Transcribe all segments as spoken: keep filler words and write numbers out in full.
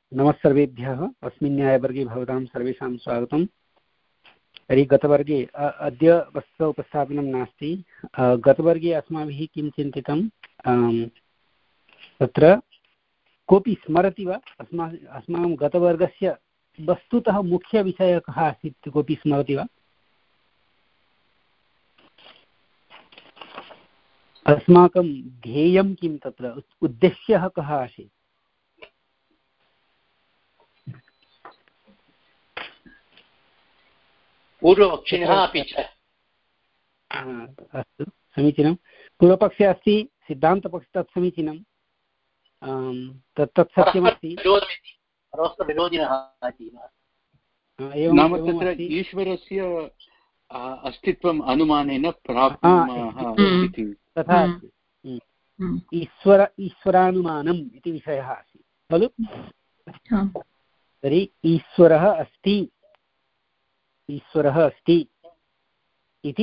नमस्सर्वेभ्यः। अस्मिन् न्यायवर्गे भवतां सर्वेषां स्वागतम्। तर्हि गतवर्गे अद्य वस्तुतः उपस्थापनं नास्ति। गतवर्गे अस्माभिः किं चिन्तितं, तत्र कोऽपि स्मरति वा? अस्मा अस्माकं गतवर्गस्य वस्तुतः मुख्यविषयः कः आसीत्? कोऽपि स्मरति वा? अस्माकं ध्येयं किं, तत्र उद्देश्यः कः आसीत्? पूर्वपक्षिणः अपि च। अस्तु, समीचीनं। पूर्वपक्षे अस्ति सिद्धान्तपक्षे, तत् समीचीनं, तत् तत् सत्यमस्ति। नाम तत्र ईश्वरस्य अस्तित्वम् अनुमानेन प्राप्नुमः इति। तथा ईश्वर ईश्वरानुमानम् इति विषयः आसीत् खलु? तर्हि ईश्वरः अस्ति, ईश्वरः अस्ति इति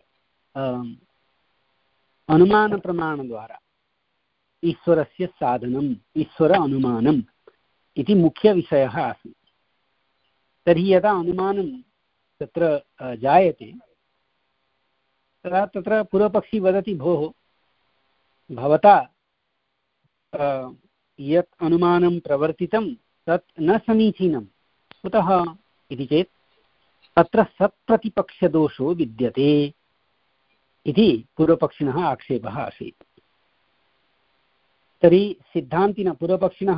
अनुमानप्रमाणद्वारा ईश्वरस्य साधनम्, ईश्वर अनुमानम् इति मुख्यविषयः आसीत्। तर्हि यदा अनुमानं तत्र जायते तदा तत्र पूर्वपक्षी वदति, भोः भवता यत् अनुमानं प्रवर्तितं तत् न समीचीनं। कुतः इति चेत् अत्र सत्प्रतिपक्षदोषो विद्यते इति पूर्वपक्षिणः आक्षेपः आसीत्। तर्हि सिद्धान्तिनः पूर्वपक्षिणः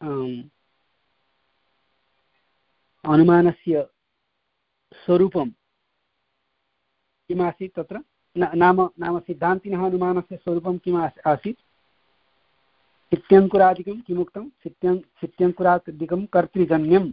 अनुमानस्य स्वरूपं किमासीत् तत्र? नाम नाम सिद्धान्तिनः अनुमानस्य स्वरूपं किम् आसीत्? सित्यङ्कुरादिकं किमुक्तं? सित्यं सित्यङ्कुरादिकं कर्तृजन्यम्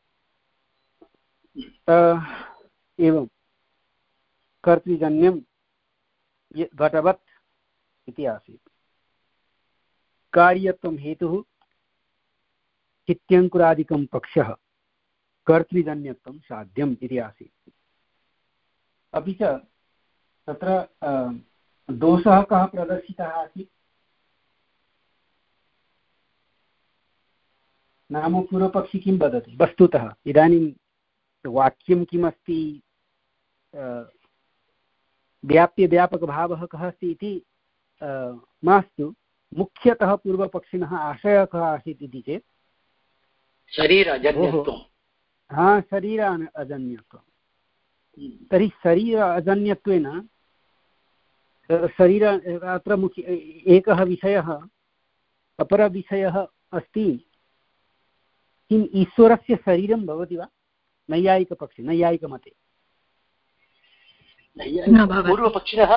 एवं कर्तृजन्यं घटवत् इति आसीत्। कार्यत्वं हेतुः चित्यङ्कुरादिकं पक्षः, कर्तृजन्यत्वं साध्यम् इति आसीत्। अपि च तत्र दोषः कः प्रदर्शितः आसीत्? नाम पूर्वपक्षी किं वदति? वस्तुतः इदानीं वाक्यं किमस्ति, व्याप्यव्यापकभावः कः अस्ति इति मास्तु, मुख्यतः पूर्वपक्षिणः आशयः कः आसीत् इति चेत् शरीर अजन्यत्वं। हा, शरीर अजन्यत्वं। तर्हि शरीर अजन्यत्वेन शरीर अत्र मुख्य एकः विषयः, अपरविषयः अस्ति किम् ईश्वरस्य शरीरं भवति वा? नैयायिकपक्षे, नैयायिकमते पूर्वपक्षिणः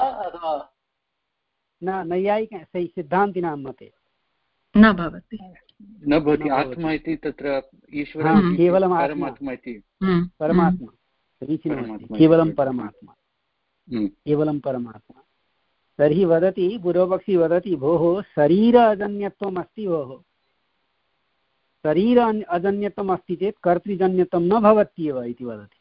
न, नैयायिक सिद्धान्तिनां मते न भवति, न भवति। आत्मा इति तत्र ईश्वरः केवलम् परमात्मा इति। परमात्मा, समीचीनमस्ति, केवलं परमात्मा, केवलं परमात्मा। तर्हि वदति, पूर्वपक्षी वदति, भोः शरीर अजन्यत्वम् अस्ति, भोः शरीर अजन्यत्वम् अस्ति चेत् कर्तृजन्यत्वं न भवत्येव इति वदति।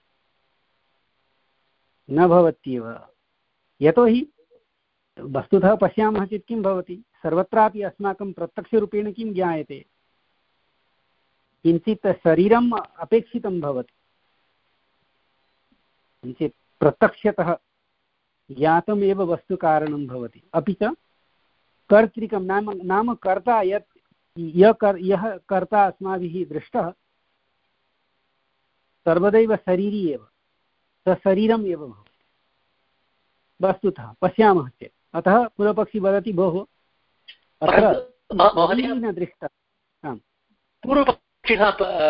न भवत्येव, यतोहि वस्तुतः पश्यामः चेत् किं भवति, सर्वत्रापि अस्माकं प्रत्यक्षरूपेण किं ज्ञायते, किञ्चित् शरीरम् अपेक्षितं भवति, किञ्चित् प्रत्यक्षतः ज्ञातमेव वस्तुकारणं भवति। अपि च कर्तृकं नाम नाम कर्ता, यत् यः कर् यः कर्ता अस्माभिः दृष्टः सर्वदैव शरीरी एव, सशरीरम् एव भवति वस्तुतः पश्यामः चेत्। अतः पूर्वपक्षी वदति, भोः अत्र न दृष्टः। पूर्वपक्षिणः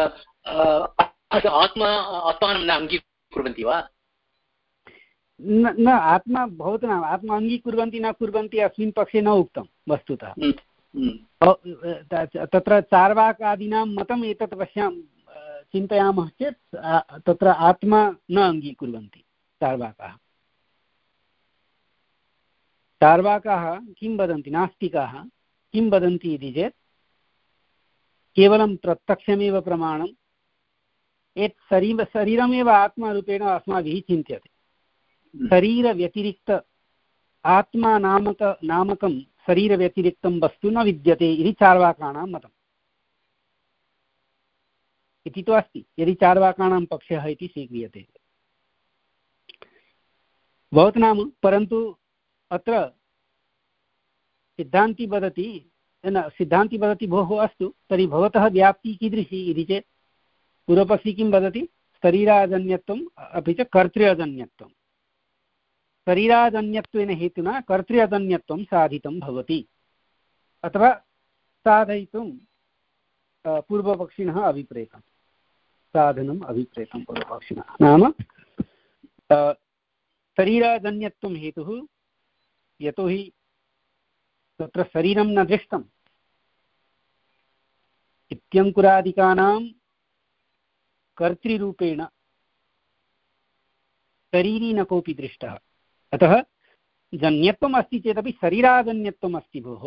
आत्मा आत्मानं न अङ्गीकुर्वन्ति वा? न न आत्मा भवतु नाम आत्मा अङ्गीकुर्वन्ति न कुर्वन्ति अस्मिन् पक्षे न उक्तं वस्तुतः। तत्र चार्वाकादीनां मतम् एतत् पश्याम चिन्तयामः चेत् तत्र आत्मा न अङ्गीकुर्वन्ति चार्वाकाः। चार्वाकाः किं वदन्ति, नास्तिकाः किं वदन्ति इति चेत् केवलं प्रत्यक्षमेव प्रमाणं, यत् शरीर शरीरमेव आत्मारूपेण अस्माभिः चिन्त्यते, शरीरव्यतिरिक्त आत्मा नामक नामकं शरीरव्यतिरिक्तं वस्तु न विद्यते इति चार्वाकाणां मतम्। इति तु अस्ति, यदि चार्वाकाणां पक्षः इति स्वीक्रियते भवतु नाम। परन्तु अत्र सिद्धान्ती वदति न सिद्धान्ती वदति भोः अस्तु तर्हि भवतः व्याप्तिः कीदृशी इति चेत् पूर्वपक्षी किं वदति, शरीराजन्यत्वम् अपि च कर्तृअजन्यत्वं। शरीराजन्यत्वेन हेतुना कर्तृअजन्यत्वं साधितं भवति अथवा साधयितुं पूर्वपक्षिणः अभिप्रेतं, साधनम् अभिप्रेतं पूर्वपक्षिणः। नाम शरीराजन्यत्वं हेतुः, यतोहि तत्र शरीरं न दृष्टम्, इत्यङ्कुरादिकानां कर्तृरूपेण शरीरी न कोऽपि दृष्टः। अतः जन्यत्वम् अस्ति चेदपि शरीराजन्यत्वम् अस्ति भोः।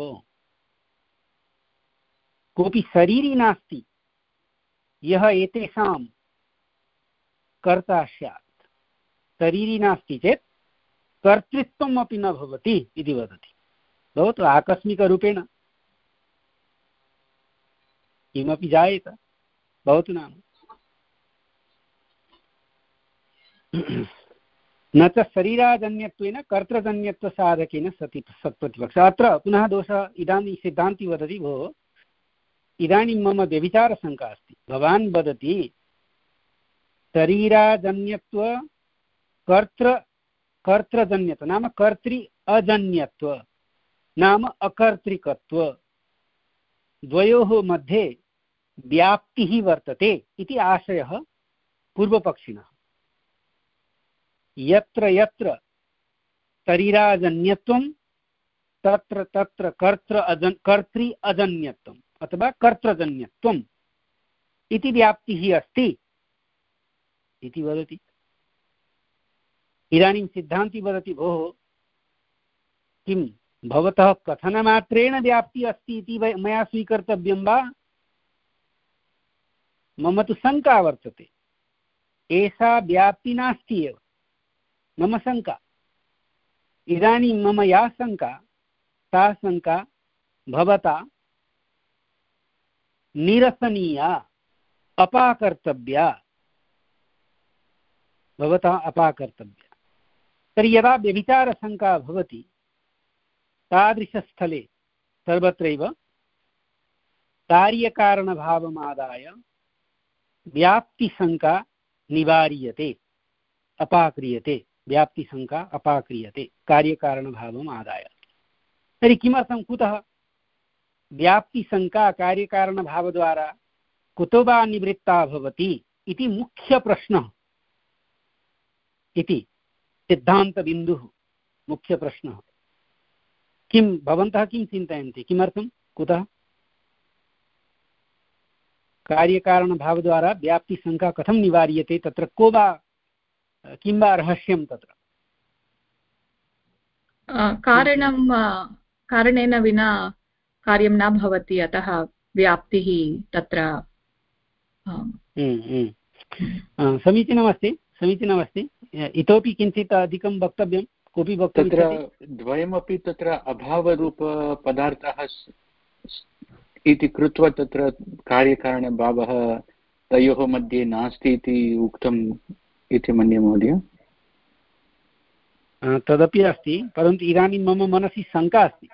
कोऽपि शरीरी नास्ति यः एतेषां कर्ता स्यात्। शरीरी नास्ति चेत् कर्तृत्वम् अपि न भवति इति वदति। भवतु आकस्मिकरूपेण किमपि जायेत, भवतु नाम। न च शरीराजन्यत्वेन कर्तृजन्यत्वसाधकेन सति सत्प्रतिपक्ष। अत्र पुनः दोषः इदानीं सिद्धान्ती वदति भोः इदानीं मम व्यभिचारशङ्का अस्ति। भवान् वदति शरीराजन्यत्व कर्तृ कर्तृजन्यत्व नाम कर्तृ अजन्यत्व नाम अकर्तृकत्व द्वयोः मध्ये व्याप्तिः वर्तते इति आशयः पूर्वपक्षिणः। यत्र यत्र शरीराजन्यत्वं तत्र तत्र कर्तृ अजन् कर्तृ अजन्यत्वम् अथवा कर्तृजन्यत्वम् इति व्याप्तिः अस्ति इति वदति। इदानीं सिद्धान्ती वदति भोः किं भवतः कथनमात्रेण व्याप्तिः अस्ति इति मया स्वीकर्तव्यं वा? मम तु शङ्का वर्तते, एषा व्याप्तिः नास्ति एव, मम शङ्का। इदानीं मम या शङ्का सा शङ्का भवता निरसनीया, अपाकर्तव्या, भवता अपाकर्तव्या। तर्हि यदा व्यभिचारशङ्का भवति तादृशस्थले सर्वत्रैव कार्यकारणभावमादाय व्याप्तिशङ्का निवार्यते, अपाक्रियते। व्याप्तिशङ्का अपाक्रियते कार्यकारणभावम् आदाय। तर्हि किमर्थं, कुतः व्याप्तिशङ्का कार्यकारणभावद्वारा कुतो वा निवृत्ता भवति इति मुख्यप्रश्नः, इति सिद्धान्तबिन्दुः मुख्यप्रश्नः। किं भवन्तः किं चिन्तयन्ति, किमर्थं, कुतः कार्यकारणभावद्वारा व्याप्तिशङ्का कथं निवार्यते, तत्र को वा किं वा रहस्यं तत्र? कारणं कारणेन विना कार्यं न भवति, अतः व्याप्तिः तत्र समीचीनमस्ति समीचीनमस्ति इतोपि किञ्चित् अधिकं वक्तव्यं, कोऽपि वक्तुं तत्र द्वयमपि तत्र अभावरूपपदार्थः इति कृत्वा तत्र कार्यकारणभावः तयोः मध्ये नास्ति इति उक्तम् इति मन्ये महोदय। तदपि अस्ति, परन्तु इदानीं मम मनसि शङ्का अस्ति।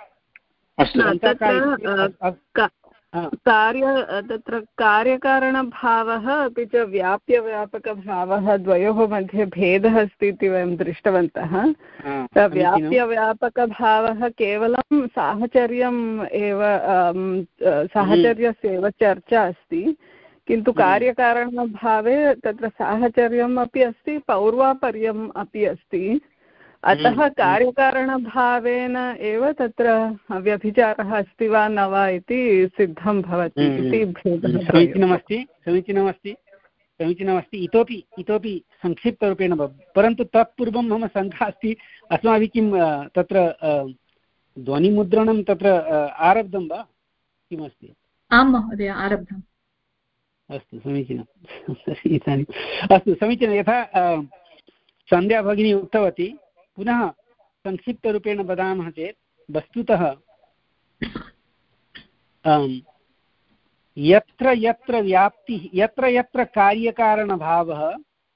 कार्य तत्र कार्यकारणभावः अपि च व्याप्यव्यापकभावः द्वयोः मध्ये भेदः अस्ति इति वयं दृष्टवन्तः। व्याप्यव्यापकभावः केवलं साहचर्यम् एव, साहचर्यस्य एव चर्चा अस्ति, किन्तु कार्यकारणभावे तत्र साहचर्यम् अपि अस्ति, पौर्वापर्यम् अपि अस्ति। अतः कार्यकारणभावेन एव तत्र व्यभिचारः अस्ति वा न वा इति सिद्धं भवति इति भेदः। समीचीनमस्ति समीचीनमस्ति समीचीनमस्ति इतोपि इतोपि संक्षिप्तरूपेण, परन्तु तत्पूर्वं मम शङ्का अस्ति, अस्माभिः किं तत्र ध्वनिमुद्रणं तत्र आरब्धं वा, किमस्ति? आं महोदय, आरब्धम्। अस्तु समीचीनम्। इदानीम् अस्तु समीचीनं, यथा सन्ध्या भगिनी उक्तवती, पुनः संक्षिप्तरूपेण वदामः चेत् वस्तुतः यत्र यत्र व्याप्तिः यत्र यत्र कार्यकारणभावः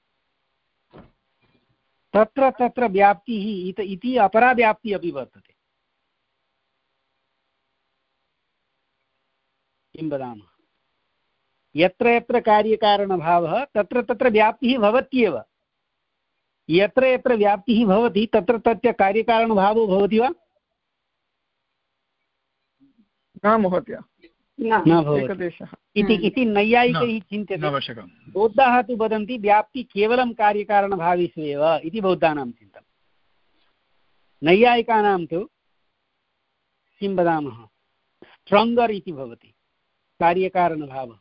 तत्र तत्र व्याप्तिः इति अपरा व्याप्तिः अपि वर्तते। किं वदामः? यत्र यत्र कार्यकारणभावः तत्र तत्र व्याप्तिः भवत्येव। यत्र यत्र व्याप्तिः भवति तत्र तत्र कार्यकारणभावो भवति वा? न महोदय, न भवति इति इति नैयायिकैः चिन्त्यते। बौद्धाः तु वदन्ति व्याप्ति केवलं कार्यकारणभावेषु एव इति बौद्धानां चिन्तनं। नैयायिकानां तु किं वदामः, स्ट्राङ्गर् इति भवति कार्यकारणभावः।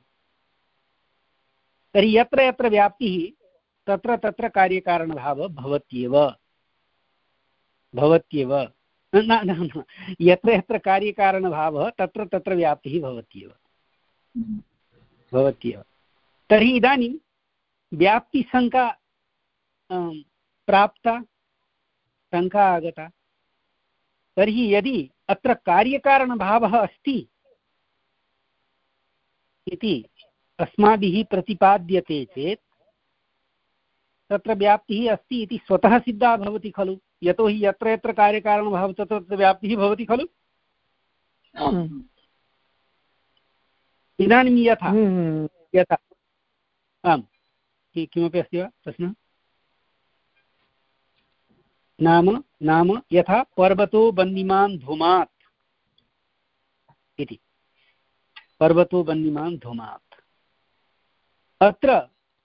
तर्हि यत्र यत्र व्याप्तिः तत्र तत्र कार्यकारणभावः भवत्येव भवत्येव न न यत्र यत्र कार्यकारणभावः तत्र तत्र व्याप्तिः भवत्येव भवत्येव। तर्हि इदानीं व्याप्तिशङ्का प्राप्ता, शङ्का आगता। तर्हि यदि अत्र कार्यकारणभावः अस्ति इति अस्माभिः प्रतिपाद्यते चेत् तत्र व्याप्तिः अस्ति इति स्वतः सिद्धा भवति खलु। यतोहि यत्र यत्र कार्यकारणभावः तत्र तत्र व्याप्तिः भवति खलु। इदानीं यथा यथा आम् किमपि अस्ति वा प्रश्नः? नाम नाम यथा पर्वतो वह्निमान् धूमात् इति। पर्वतो वह्निमान् धूमात्, अत्र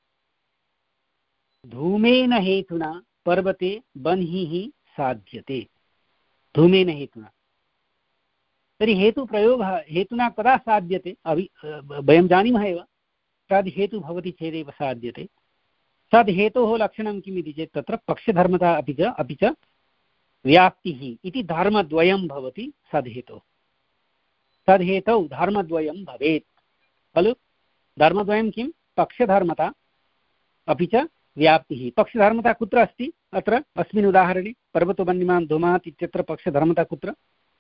धूमेन हेतुना पर्वते वह्निः साध्यते। धूमेन हेतुना तर्हि हेतुप्रयोगः हेतुना कदा साध्यते? अभि वयं जानीमः एव, तद् हेतु भवति चेदेव साध्यते। तद् हेतोः लक्षणं किम् इति चेत् तत्र पक्षधर्मता अपि च अपि च व्याप्तिः इति धर्मद्वयं भवति सद्हेतोः। तद्हेतौ धर्मद्वयं भवेत् खलु। धर्मद्वयं किं? पक्षधर्मता अपि च व्याप्तिः। पक्षधर्मता कुत्र अस्ति? अत्र अस्मिन् उदाहरणे पर्वतो वह्निमान् धूमात् इत्यत्र पक्षधर्मता कुत्र?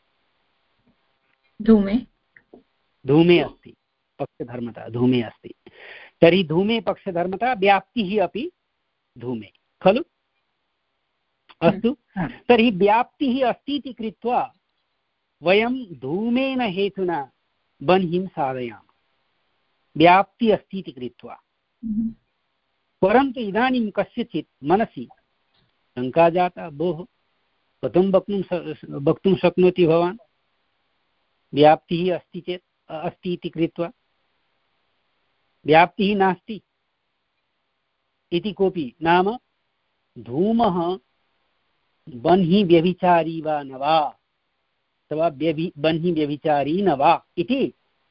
धूमे धूमे अस्ति पक्षधर्मता, धूमे अस्ति। तर्हि धूमे पक्षधर्मता, व्याप्तिः अपि धूमे खलु। अस्तु, तर्हि व्याप्तिः अस्ति इति कृत्वा वयं धूमेन हेतुना वह्निं साधयामः, व्याप्ति अस्ति इति कृत्वा। परन्तु इदानीं कस्यचित् मनसि शङ्का जाता, भोः कथं वक्तुं वक्तुं शक्नोति भवान् व्याप्तिः अस्ति चेत् अस्ति इति कृत्वा व्याप्तिः नास्ति इति कोऽपि। नाम धूमः वह्नि व्यभिचारी वा न वा अथवा व्यभि वह्नि व्यभिचारी न वा इति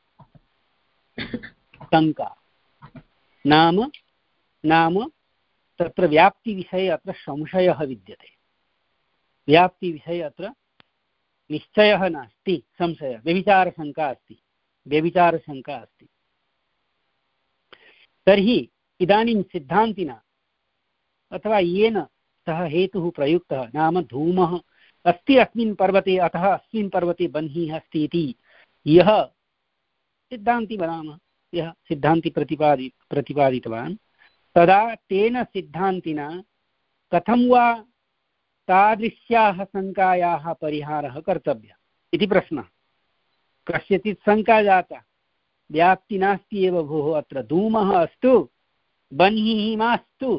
शङ्का। नाम नाम तत्र व्याप्तिविषये अत्र संशयः विद्यते। व्याप्तिविषये अत्र निश्चयः नास्ति, संशयः, व्यभिचारशङ्का अस्ति, व्यभिचारशङ्का अस्ति। तर्हि इदानीं सिद्धान्तिना अथवा येन सः हेतुः प्रयुक्तः, नाम धूमः अस्ति अस्मिन् पर्वते अतः अस्मिन् पर्वते वह्निः अस्ति इति यः सिद्धान्ति वदामः, यः सिद्धान्ति प्रतिपादि प्रतिपादितवान्, तदा तेन सिद्धान्तिना कथं वा तादृश्याः शङ्कायाः परिहारः कर्तव्यः इति प्रश्नः। कस्यचित् शङ्का जाता, व्याप्ति नास्ति एव भोः, अत्र धूमः अस्तु वह्निः मास्तु,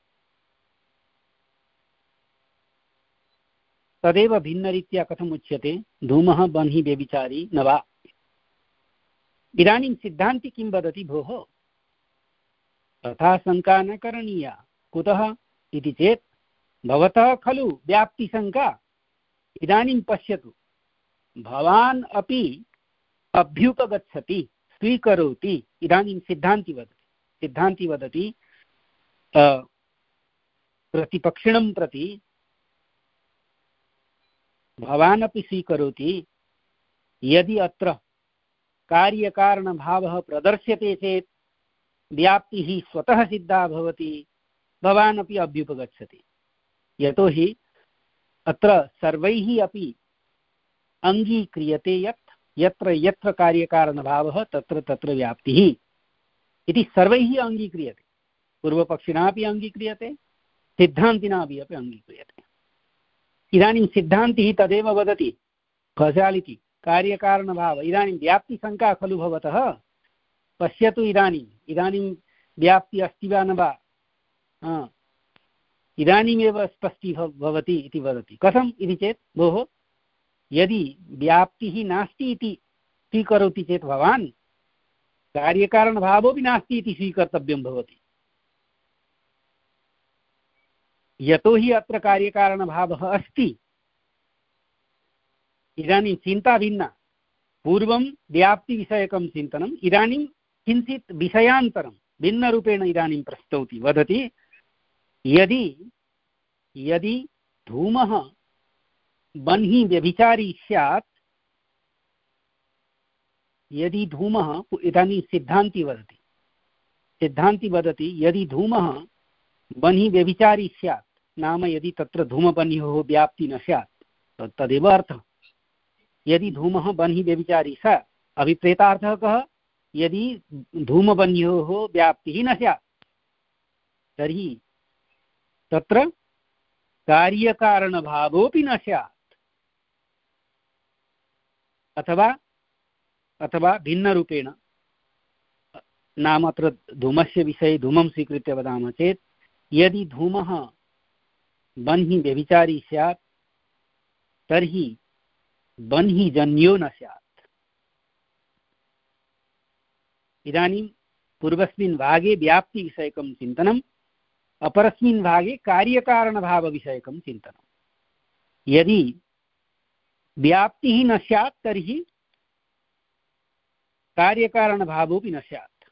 तदेव भिन्नरीत्या कथम् उच्यते धूमः वह्नि व्यभिचारी न वा। इदानीं सिद्धान्ति किं वदति, भोः तथा शङ्का न करणीया। कुतः इति चेत् भवतः खलु व्याप्तिशङ्का। इदानीं पश्यतु, भवान् अपि अभ्युपगच्छति, स्वीकरोति। इदानीं सिद्धान्ति वदति सिद्धान्ति वदति प्रतिपक्षिणं प्रति भवान् अपि स्वीकरोति, यदि अत्र कार्यकारणभावः प्रदर्श्यते चेत् व्याप्तिः स्वतः सिद्धा भवति, भवान् अपि अभ्युपगच्छति। यतोहि अत्र सर्वैः अपि अङ्गीक्रियते यत् यत्र यत्र कार्यकारणभावः तत्र तत्र व्याप्तिः इति सर्वैः अङ्गीक्रियते। पूर्वपक्षिणापि अङ्गीक्रियते, सिद्धान्तिनापि अपि अङ्गीक्रियते। इदानीं सिद्धान्तिः तदेव वदति, कौसालिटी कार्यकारणभाव। इदानीं व्याप्तिशङ्का खलु भवतः, पश्यतु इदानीम् इदानीं व्याप्ति अस्ति वा न वा, इदानीमेव स्पष्टी भवति इति वदति। कथम् इति चेत्, भोः यदि व्याप्तिः नास्ति इति स्वीकरोति चेत् भवान् कार्यकारणभावोऽपि नास्ति इति स्वीकर्तव्यं भवति। यतोहि अत्र कार्यकारणभावः अस्ति। इदानीं चिन्ता भिन्ना। पूर्वं व्याप्तिविषयकं चिन्तनम्, इदानीं किञ्चित् विषयान्तरं भिन्नरूपेण इदानीं प्रस्तौति। वदति यदि यदि धूमः बन्ही व्यभिचारी स्यात्, यदि धूमः, इदानीं सिद्धान्ति वदति सिद्धान्ति वदति यदि धूमः बन्ही व्यभिचारी स्यात्, नाम यदि तत्र धूमबन्योः व्याप्ति न स्यात् तदेव अर्थः। यदि धूमः बन्ही व्यभिचारी स, अभिप्रेतार्थः कः? यदि धूमबन्योः व्याप्तिः न स्यात् तर्हि तत्र कार्यकारणभावोऽपि न स्यात्। अथवा अथवा भिन्नरूपेण, नाम अत्र धूमस्य विषये धूमं स्वीकृत्य वदामः चेत्, यदि धूमः बन्ही व्यभिचारी स्यात् तर्हि बन्हीजन्यो न स्यात्। इदानीं पूर्वस्मिन् भागे व्याप्तिविषयकं चिन्तनम्, अपरस्मिन् भागे कार्यकारणभावविषयकं चिन्तनम्। यदि व्याप्तिः न स्यात् तर्हि कार्यकारणभावोऽपि न स्यात्।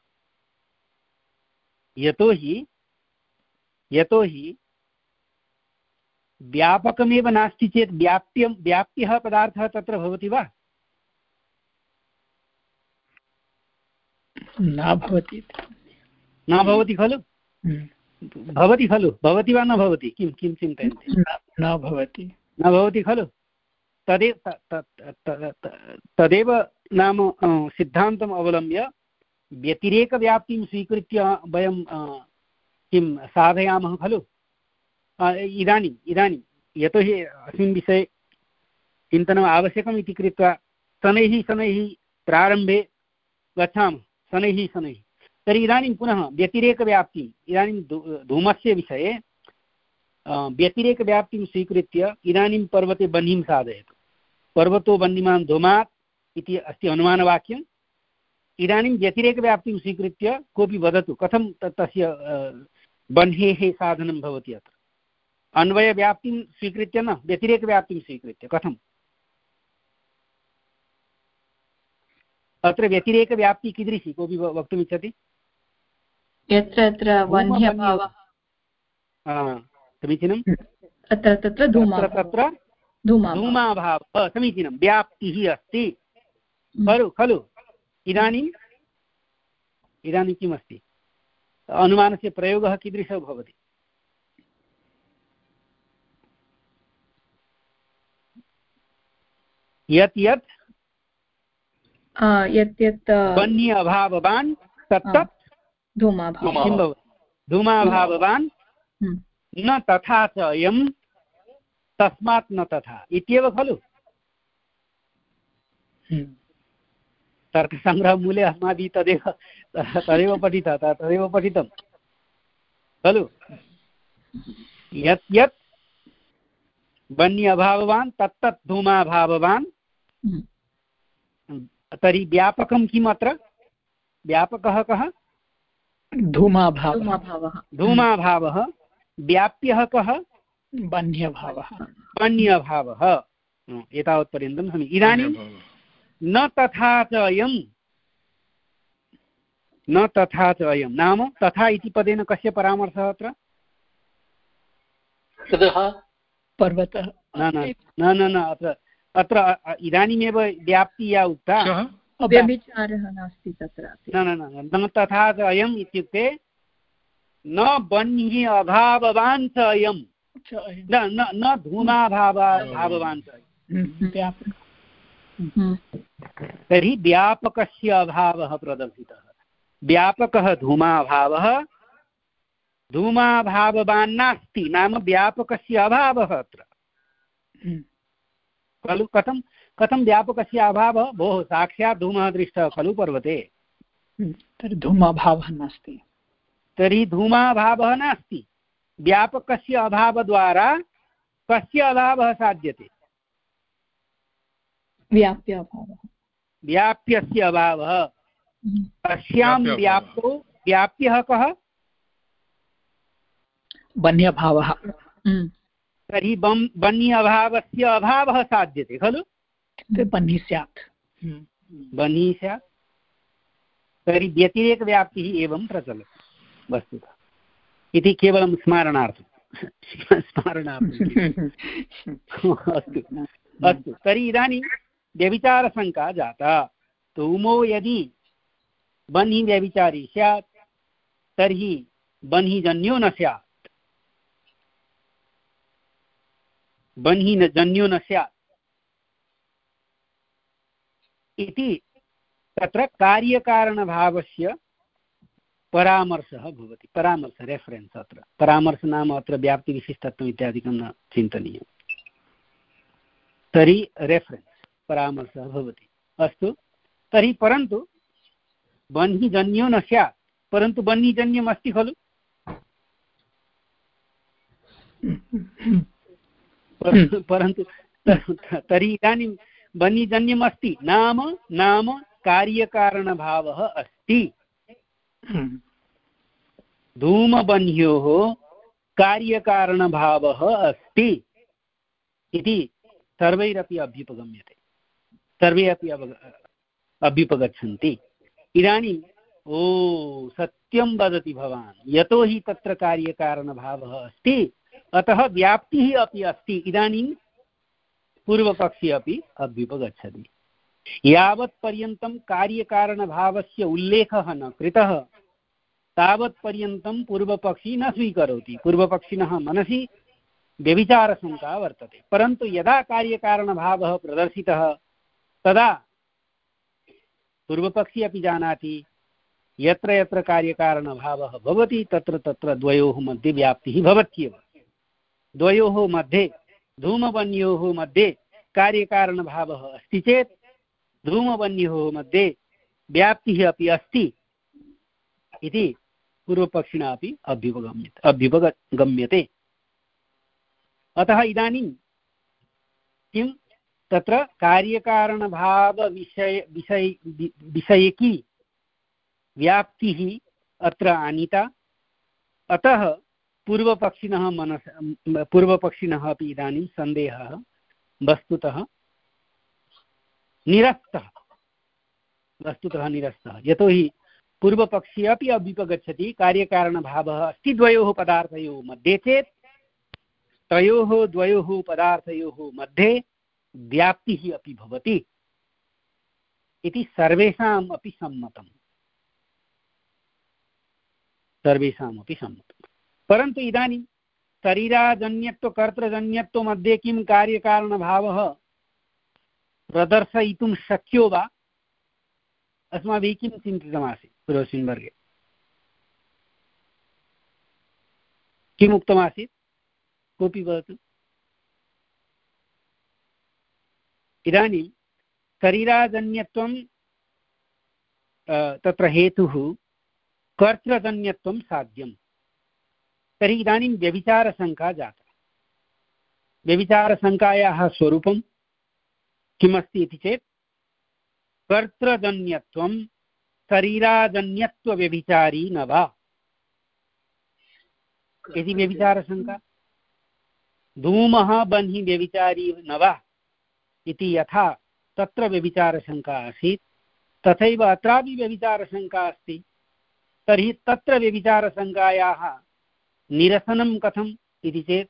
यतोहि यतोहि व्यापकमेव नास्ति चेत् व्याप्यं व्याप्यः पदार्थः तत्र भवति वा? न भवति न भवति खलु? भवति खलु? भवति वा न भवति? किं किं चिन्तयन्ति? न भवति न भवति खलु? तदेव तदेव नाम सिद्धान्तम् अवलम्ब्य व्यतिरेकव्याप्तिं स्वीकृत्य वयं किं साधयामः खलु? इदानीम् इदानीं यतोहि अस्मिन् विषये चिन्तनम् आवश्यकम् इति कृत्वा शनैः शनैः प्रारम्भे गच्छामः, शनैः शनैः। तर्हि इदानीं पुनः व्यतिरेकव्याप्तिम्, इदानीं धूमस्य विषये व्यतिरेकव्याप्तिं स्वीकृत्य इदानीं पर्वते बह्निं साधयतु। पर्वतो बह्निमान् धूमात् इति अस्ति अनुमानवाक्यम्। इदानीं व्यतिरेकव्याप्तिं स्वीकृत्य कोऽपि वदतु कथं तस्य बह्नेः साधनं भवति। अत्र अन्वयव्याप्तिं स्वीकृत्य न, व्यतिरेकव्याप्तिं स्वीकृत्य कथम्? अत्र व्यतिरेकव्याप्ति कीदृशी, कोऽपि वक्तुमिच्छति? यत्र यत्र वह्न्यभावः, समीचीनं, तत्र तत्र तत्र धूमाभावः, समीचीनं, व्याप्तिः अस्ति खलु खलु इदानीम् इदानीं किमस्ति? अनुमानस्य प्रयोगः कीदृशः भवति? यत् यत् यत् यत् बन्ही अभाववान् तत्तत् धूमाभावः किं भवति? धूमाभाववान् न तथा च अयं तस्मात् न तथा इत्येव खलु? तर्कसङ्ग्रहमूले अस्माभिः तदेव तदेव पठितं तदेव पठितं खलु? यत् यत् बन्ही अभाववान् तत्तत् धूमाभाववान्। तर्हि व्यापकं किम् अत्र? व्यापकः कः? धूमाभावः। धूमाभावः। व्याप्यः कः? बन्ह्यभावः। बन्ह्यभावः। एतावत्पर्यन्तं समीचीनम्। इदानीं न तथा च अयं, न तथा च अयं नाम तथा इति पदेन कस्य परामर्शः अत्र? पर्वतः। न न न न अत्र अत्र इदानीमेव व्याप्ति या उक्ता, व्यभिचारः नास्ति तत्र। न न न तथा च अयम् इत्युक्ते न बन्ही अभाववान् च अयं, न न धूमाभाववान् च। तर्हि व्यापकस्य अभावः प्रदर्शितः। व्यापकः धूमाभावः, धूमाभाववान् नास्ति, नाम व्यापकस्य अभावः अत्र खलु। कथं कथं व्यापकस्य अभावः? भोः, साक्षात् धूमः दृष्टः खलु पर्वते, तर्हि धूमाभावः नास्ति। तर्हि धूमाभावः नास्ति। व्यापकस्य अभावद्वारा कस्य अभावः साध्यते? व्याप्य अभावः, व्याप्यस्य अभावः। अस्यां व्याप्तो व्याप्यः कः? बन्यभावः। तर्हि बन्य अभावस्य अभावः साध्यते खलु। बन्ही स्यात्, बन्ही स्यात्। तर्हि व्यतिरेकव्याप्तिः एवं प्रचलति वस्तुतः इति केवलं स्मारणार्थं स्मारणार्थम् अस्तु अस्तु। तर्हि इदानीं व्यभिचारशङ्का जाता। धूमो यदि बन्ही व्यभिचारी स्यात् तर्हि बन्हीजन्यो न स्यात्, बन्हीजन्यो न स्यात् इति तत्र कार्यकारणभावस्य परामर्शः भवति। परामर्श, रेफरेन्स्। अत्र परामर्श नाम अत्र व्याप्तिविशिष्टत्वम् इत्यादिकं न चिन्तनीयं। तर्हि रेफरेन्स्, परामर्शः भवति। अस्तु, तर्हि परन्तु बन्हीजन्यो न स्यात्, परन्तु बन्हीजन्यम् अस्ति खलु। परन्तु तर्हि इदानीं बन्हीजन्यम् अस्ति, नाम नाम कार्यकारणभावः अस्ति। धूमबन्ह्योः कार्यकारणभावः अस्ति इति सर्वैरपि अभ्युपगम्यते, सर्वे अपि अभ्युपगच्छन्ति। इदानीं ओ सत्यं वदति भवान्, यतोहि तत्र कार्यकारणभावः अस्ति, अतः व्याप्तिः अपि अस्ति। इदानीं पूर्वपक्षी अपि अभ्युपगच्छति। यावत्पर्यन्तं कार्यकारणभावस्य उल्लेखः न कृतः तावत्पर्यन्तं पूर्वपक्षी न स्वीकरोति। पूर्वपक्षिणः मनसि व्यभिचारशङ्का वर्तते। परन्तु यदा कार्यकारणभावः प्रदर्शितः तदा पूर्वपक्षी अपि जानाति यत्र यत्र कार्यकारणभावः भवति तत्र तत्र द्वयोः मध्ये व्याप्तिः भवत्येव। द्वयोः मध्ये, धूमवन्योः मध्ये कार्यकारणभावः अस्ति चेत् धूमवन्योः मध्ये व्याप्तिः अपि अस्ति इति पूर्वपक्षिणा अपि अभ्युपगम्यते अभ्युपगम्यते। अतः इदानीं किं तत्र कार्यकारणभावविषय विषय विषयिकी व्याप्तिः अत्र आनीता। अतः पूर्वपक्षिणः मनस पूर्वपक्षिणः अपि इदानीं सन्देहः वस्तुतः निरस्तः, वस्तुतः निरस्तः। यतोहि पूर्वपक्षी अपि अभ्युपगच्छति कार्यकारणभावः अस्ति द्वयोः पदार्थयोः मध्ये चेत् तयोः द्वयोः पदार्थयोः मध्ये व्याप्तिः अपि भवति इति सर्वेषाम् अपि सम्मतम्, सर्वेषाम् अपि सम्मतम्। परन्तु इदानीं शरीराजन्यत्व कर्तृजन्यत्व मध्ये किं कार्यकारणभावः प्रदर्शयितुं शक्यो वा? अस्माभिः किं चिन्तितमासीत् पूर्वस्मिन् वर्गे? किम् उक्तमासीत्? कोऽपि वदतु। इदानीं शरीराजन्यत्वं तत्र हेतुः, कर्तृजन्यत्वं साध्यं। तर्हि इदानीं व्यभिचारशङ्का जाता। व्यभिचारशङ्कायाः स्वरूपं किमस्ति इति चेत् कर्तृजन्यत्वं शरीराजन्यत्वव्यभिचारी न वा इति व्यभिचारशङ्का। धूमः बन्ही व्यभिचारी न वा इति यथा तत्र व्यभिचारशङ्का आसीत् तथैव अत्रापि व्यभिचारशङ्का अस्ति। तर्हि तत्र व्यभिचारशङ्कायाः निरसनं कथम् इति चेत्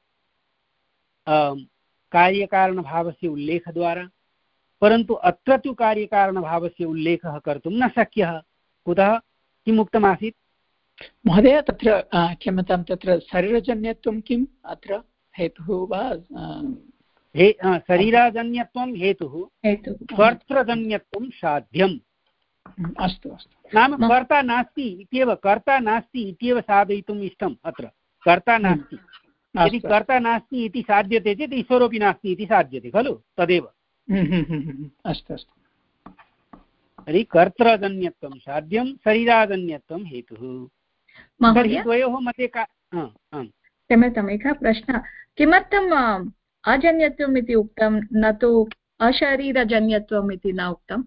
कार्यकारणभावस्य उल्लेखद्वारा। परन्तु अत्र तु कार्यकारणभावस्य उल्लेखः कर्तुं न शक्यः। कुतः? किम् उक्तमासीत् महोदय? तत्र क्षम्यतां, तत्र शरीरजन्यत्वं किम् अत्र हेतुः वा हे शरीराजन्यत्वं हेतुः हेतुः कर्तृजन्यत्वं साध्यम्। अस्तु अस्तु। नाम कर्ता नास्ति इत्येव कर्ता नास्ति इत्येव साधयितुम् इष्टम्। अत्र कर्ता नास्ति, यदि कर्ता नास्ति इति साध्यते चेत् ईश्वरोऽपि नास्ति इति साध्यते खलु, तदेव। अस्तु अस्तु। तर्हि कर्तृजन्यत्वं साध्यं, शरीराजन्यत्वं हेतुः। तर्हि द्वयोः मध्ये का क्षम्यताम्, एकः प्रश्नः, किमर्थम् अजन्यत्वम् इति उक्तं, न तु अशरीरजन्यत्वम् इति न उक्तम्?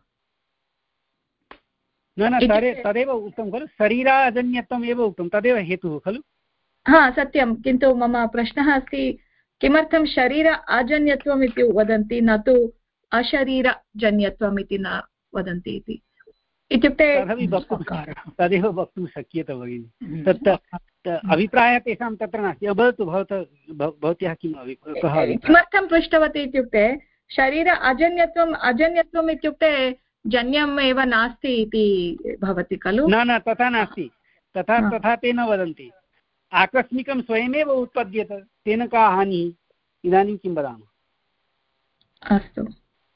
न न तदेव उक्तं खलु, शरीराजन्यत्वम् एव उक्तं, तदेव हेतुः खलु। हा सत्यं, किन्तु मम प्रश्नः अस्ति किमर्थं शरीर अजन्यत्वम् इति वदन्ति, न तु अशरीरजन्यत्वम् इति न वदन्ति इति? इत्युक्ते तदेव वक्तुं शक्यते भगिनि, तत् अभिप्रायः तेषां तत्र नास्ति। भवतु भवतः भवत्याः किम् अभिप्रायः? किमर्थं पृष्टवती इत्युक्ते शरीर अजन्यत्वम् अजन्यत्वम् इत्युक्ते जन्यम् एव नास्ति इति भवति खलु? न न तथा नास्ति, तथा तथा ते न वदन्ति। आकस्मिकं स्वयमेव उत्पद्यते, तेन का हानिः? इदानीं किं वदामः? अस्तु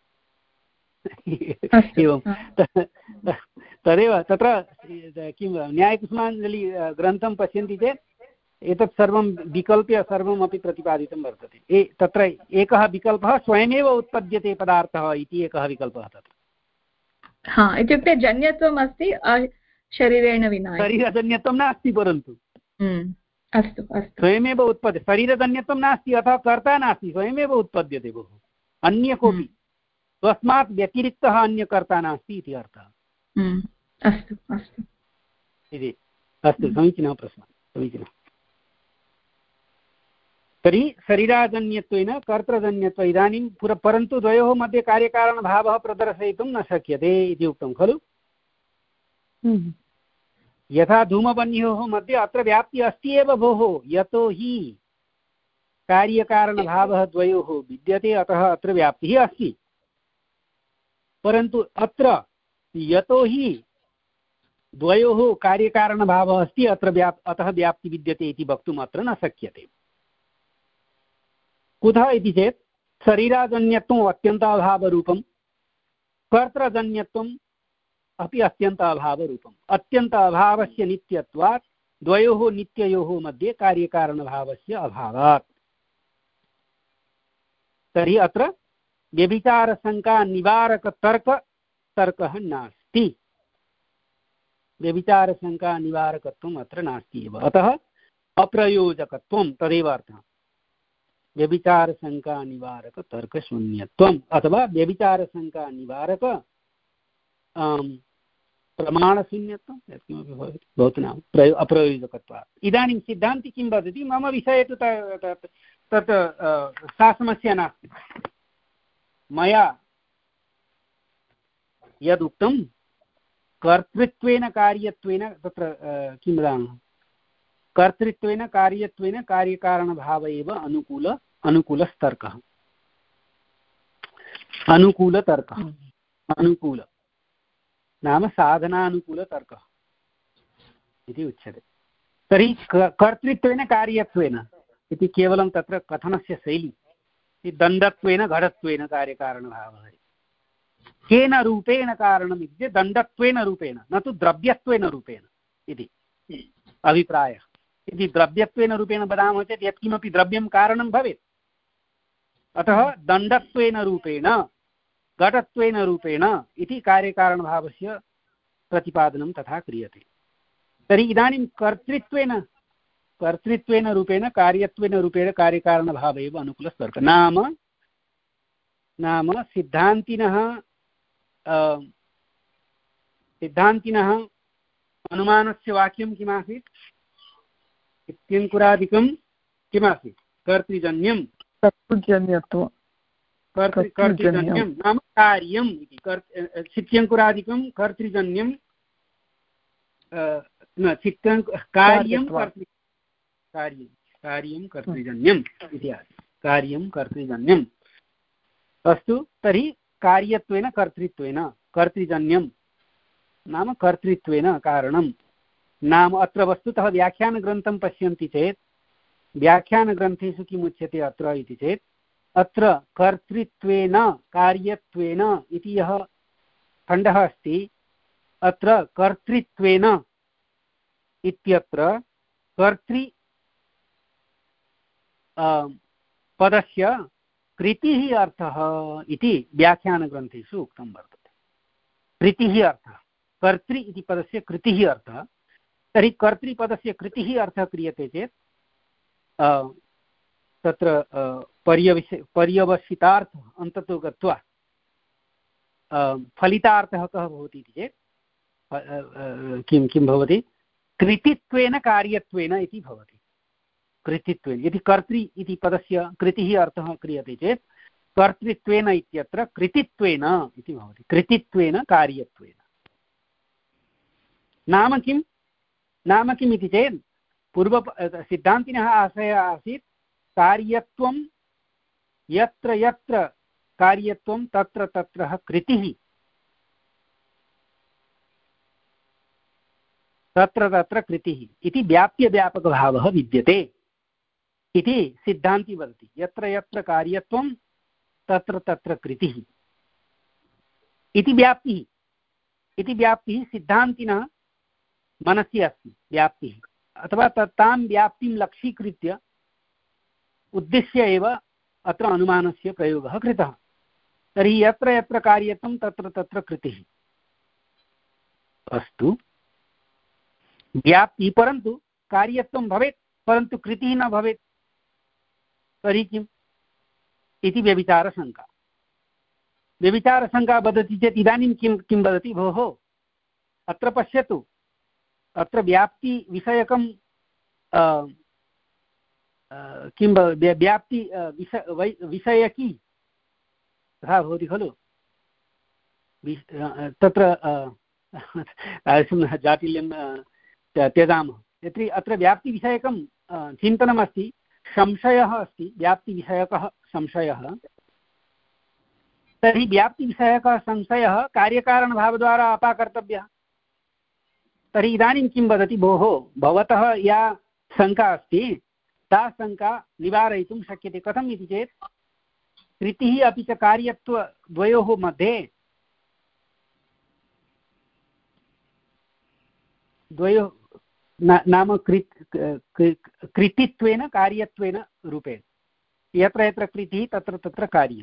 एवं तदेव तत्र किं न्यायकुसुमाञ्जलि ग्रन्थं पश्यन्ति चेत् एतत् सर्वं विकल्प्य सर्वमपि प्रतिपादितं वर्तते। ए तत्र एकः विकल्पः स्वयमेव उत्पद्यते पदार्थः इति एकः विकल्पः तत्र। हा, इत्युक्ते जन्यत्वम् अस्ति शरीरेण विना, शरीरजन्यत्वं नास्ति, परन्तु अस्तु अस्तु स्वयमेव उत्पद्यते। शरीरजन्यत्वं नास्ति अतः कर्ता नास्ति, स्वयमेव उत्पद्यते बहु, अन्य कोऽपि तस्मात् व्यतिरिक्तः अन्यकर्ता नास्ति इति अर्थः। अस्तु अस्तु इति अस्तु, समीचीनः प्रश्नः, समीचीनः। तर्हि शरीराजन्यत्वेन कर्तृजन्यत्व इदानीं पुर परन्तु द्वयोः मध्ये कार्यकारणभावः प्रदर्शयितुं न शक्यते इति उक्तं खलु। यथा धूमवह्न्योः मध्ये अत्र व्याप्तिः अस्ति एव भोः, यतो हि कार्यकारणभावः द्वयोः विद्यते, अतः अत्र व्याप्तिः अस्ति। परन्तु अत्र यतो हि द्वयोः कार्यकारणभावः अस्ति, अत्र व्याप् अतः व्याप्ति विद्यते इति वक्तुम् अत्र न शक्यते। कुतः इति चेत् शरीराजन्यत्वम् अत्यन्ताभावरूपं, कर्तृजन्यत्वम् अपि अत्यन्ताभावरूपम्। अत्यन्त अभावस्य नित्यत्वात् द्वयोः नित्ययोः मध्ये कार्यकारणभावस्य अभावात्। तर्हि अत्र व्यभिचारशङ्का निवारकतर्क तर्कः नास्ति, व्यभिचारशङ्का निवारकत्वम् अत्र नास्ति एव, अतः अप्रयोजकत्वं तदेव अर्थः। व्यभिचारशङ्का निवारक तर्कशून्यत्वम् अथवा व्यभिचारशङ्का निवारक प्रमाणशून्यत्वं यत्किमपि भवति, भवतु नाम प्रयो अप्रयोजकत्वात्। इदानीं सिद्धान्ति किं वदति, मम विषये तु तत् सा समस्या नास्ति। मया यदुक्तं कर्तृत्वेन कार्यत्वेन, तत्र किं वदामः, कर्तृत्वेन कार्यत्वेन कार्यकारणभाव एव अनुकूल अनुकूलस्तर्कः, अनुकूलतर्कः, अनुकूल नाम साधनानुकूलतर्कः इति उच्यते। तर्हि कर्तृत्वेन कार्यत्वेन इति केवलं तत्र कथनस्य शैली, दण्डत्वेन घटत्वेन कार्यकारणभावः। केन रूपेण कारणम् इति चेत् दण्डत्वेन रूपेण, न तु द्रव्यत्वेन रूपेण इति अभिप्रायः। यदि द्रव्यत्वेन रूपेण वदामः चेत् यत्किमपि द्रव्यं कारणं भवेत्, अतः दण्डत्वेन रूपेण घटत्वेन रूपेण इति कार्यकारणभावस्य प्रतिपादनं तथा क्रियते। तर्हि इदानीं कर्तृत्वेन कर्तृत्वेन रूपेण कार्यत्वेन रूपेण कार्यकारणभाव एव अनुकूलस्तर्कः। नाम नाम सिद्धान्तिनः सिद्धान्तिनः अनुमानस्य वाक्यं किमासीत्? इत्यङ्कुरादिकं किमासीत्? कर्तृजन्यं, कर्तृजन्यत्वं, कर्तृजन्यं नाम कार्यम् इति। चित्यङ्कुरादिकं कर्तृजन्यं, कार्यं कर्तृ कार्यं कार्यं कर्तृजन्यम् इति आसीत्, कार्यं कर्तृजन्यम्। अस्तु, तर्हि कार्यत्वेन कर्तृत्वेन कर्तृजन्यं नाम कर्तृत्वेन कारणं नाम। अत्र वस्तुतः व्याख्यानग्रन्थं पश्यन्ति चेत् व्याख्यानग्रन्थेषु किम् उच्यते अत्र इति चेत् अत्र कर्तृत्वेन कार्यत्वेन इति यः खण्डः अस्ति अत्र कर्तृत्वेन इत्यत्र कर्तृ पदस्य कृतिः अर्थः इति व्याख्यानग्रन्थेषु उक्तं वर्तते। कृतिः अर्थः कर्तृ इति पदस्य कृतिः अर्थः। तर्हि कर्तृपदस्य कृतिः अर्थः क्रियते चेत् तत्र पर्यविश पर्यवसितार्थ अन्ततो गत्वा फलितार्थः कः भवति इति चेत् किं किं भवति कृतित्वेन कार्यत्वेन इति भवति। कृतित्वेन यदि कर्तृ इति पदस्य कृतिः अर्थः क्रियते चेत् कर्तृत्वेन इत्यत्र कृतित्वेन इति भवति। कृतित्वेन कार्यत्वेन नाम किं नाम किम् इति चेत् पूर्व सिद्धान्तिनः आशयः आसीत् कार्यत्वं यत्र यत्र कार्यत्वं तत्र तत्र कृतिः तत्र तत्र कृतिः इति व्याप्यव्यापकभावः विद्यते इति सिद्धान्ती वदति। यत्र यत्र कार्यत्वं तत्र तत्र कृतिः इति व्याप्तिः इति व्याप्तिः सिद्धान्तिनः मनसि अस्ति। व्याप्तिः अथवा तां व्याप्तिं लक्ष्यीकृत्य उद्दिश्य एव अत्र अनुमानस्य प्रयोगः कृतः। तर्हि यत्र यत्र कार्यत्वं तत्र तत्र कृतिः अस्तु व्याप्तिः परन्तु कार्यत्वं भवेत् परन्तु कृतिः न भवेत् तर्हि किम् इति व्यभिचारशङ्का। व्यभिचारशङ्का वदति चेत् इदानीं किं किं वदति भोः अत्र पश्यतु अत्र व्याप्तिविषयकं किं व्याप्ति विषय विषयकी तथा भवति खलु तत्र जाटिल्यं त्यजामः। यत्र अत्र व्याप्तिविषयकं चिन्तनमस्ति संशयः अस्ति व्याप्तिविषयकः संशयः। तर्हि व्याप्तिविषयकः संशयः कार्यकारणभावद्वारा अपाकर्तव्यः। तर्हि इदानीं किं वदति भोः भवतः या शङ्का अस्ति ता शङ्का निवारयितुं शक्यते। कथम् इति चेत् कृतिः अपि च कार्यत्वद्वयोः मध्ये द्वयोः नाम कृतित्वेन कार्यत्वेन रूपेण यत्र यत्र कृतिः तत्र तत्र कार्यम्।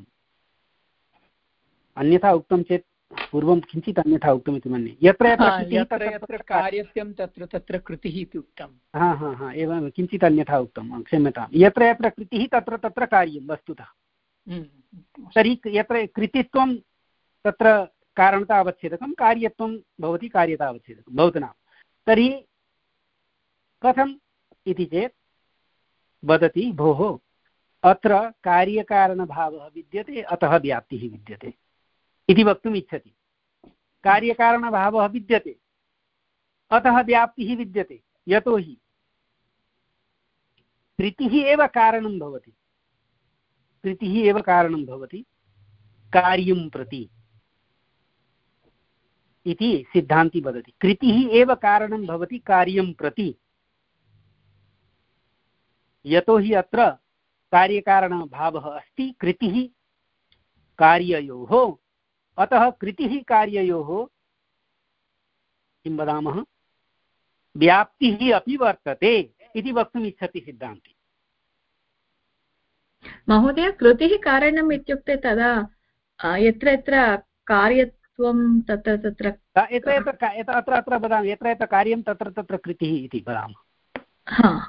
अन्यथा उक्तं चेत् पूर्वं किञ्चित् अन्यथा उक्तम् इति मन्ये। यत्र यत्र कार्यत्वं तत्र तत्र कृतिः इति उक्तं। हा हा हा एवं किञ्चित् अन्यथा उक्तं क्षम्यतां। यत्र यत्र कृतिः तत्र तत्र कार्यं वस्तुतः। तर्हि यत्र कृतित्वं तत्र कारणता अवच्छेदकं कार्यत्वं भवति कार्यता अवच्छेदकं भवतु। तर्हि कथम् इति चेत् वदति भोः अत्र कार्यकारणभावः विद्यते अतः व्याप्तिः विद्यते इति वक्तुम् इच्छति। कार्यकारणभावः विद्यते अतः व्याप्तिः विद्यते यतोहि कृतिः एव कारणं भवति कृतिः एव कारणं भवति कार्यं प्रति इति सिद्धान्ती वदति। कृतिः एव कारणं भवति कार्यं प्रति यतोहि अत्र कार्यकारणभावः अस्ति कृतिः कार्ययोः अतः कृतिः कार्ययोः किं वदामः व्याप्तिः अपि वर्तते इति वक्तुम् इच्छति सिद्धान्ती। महोदय कृतिः कारणम् इत्युक्ते तदा यत्र यत्र कार्यत्वं तत्र तत्र यत्र यत्र अत्र अत्र वदामि यत्र यत्र कार्यं तत्र तत्र कृतिः इति वदामः।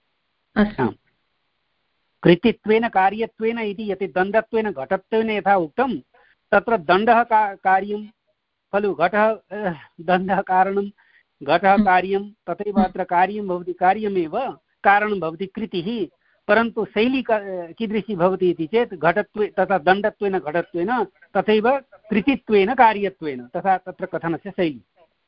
कृतित्वेन कार्यत्वेन इति यत् दण्डत्वेन घटत्वेन यथा उक्तं तत्र दण्डः का कार्यं खलु घटः दण्डः कारणं घटः कार्यं तथैव अत्र कार्यं भवति कार्यमेव कारणं भवति कृतिः। परन्तु शैली कीदृशी भवति इति चेत् घटत्वे तथा दण्डत्वेन घटत्वेन तथैव कृतित्वेन कार्यत्वेन तथा तत्र कथनस्य शैली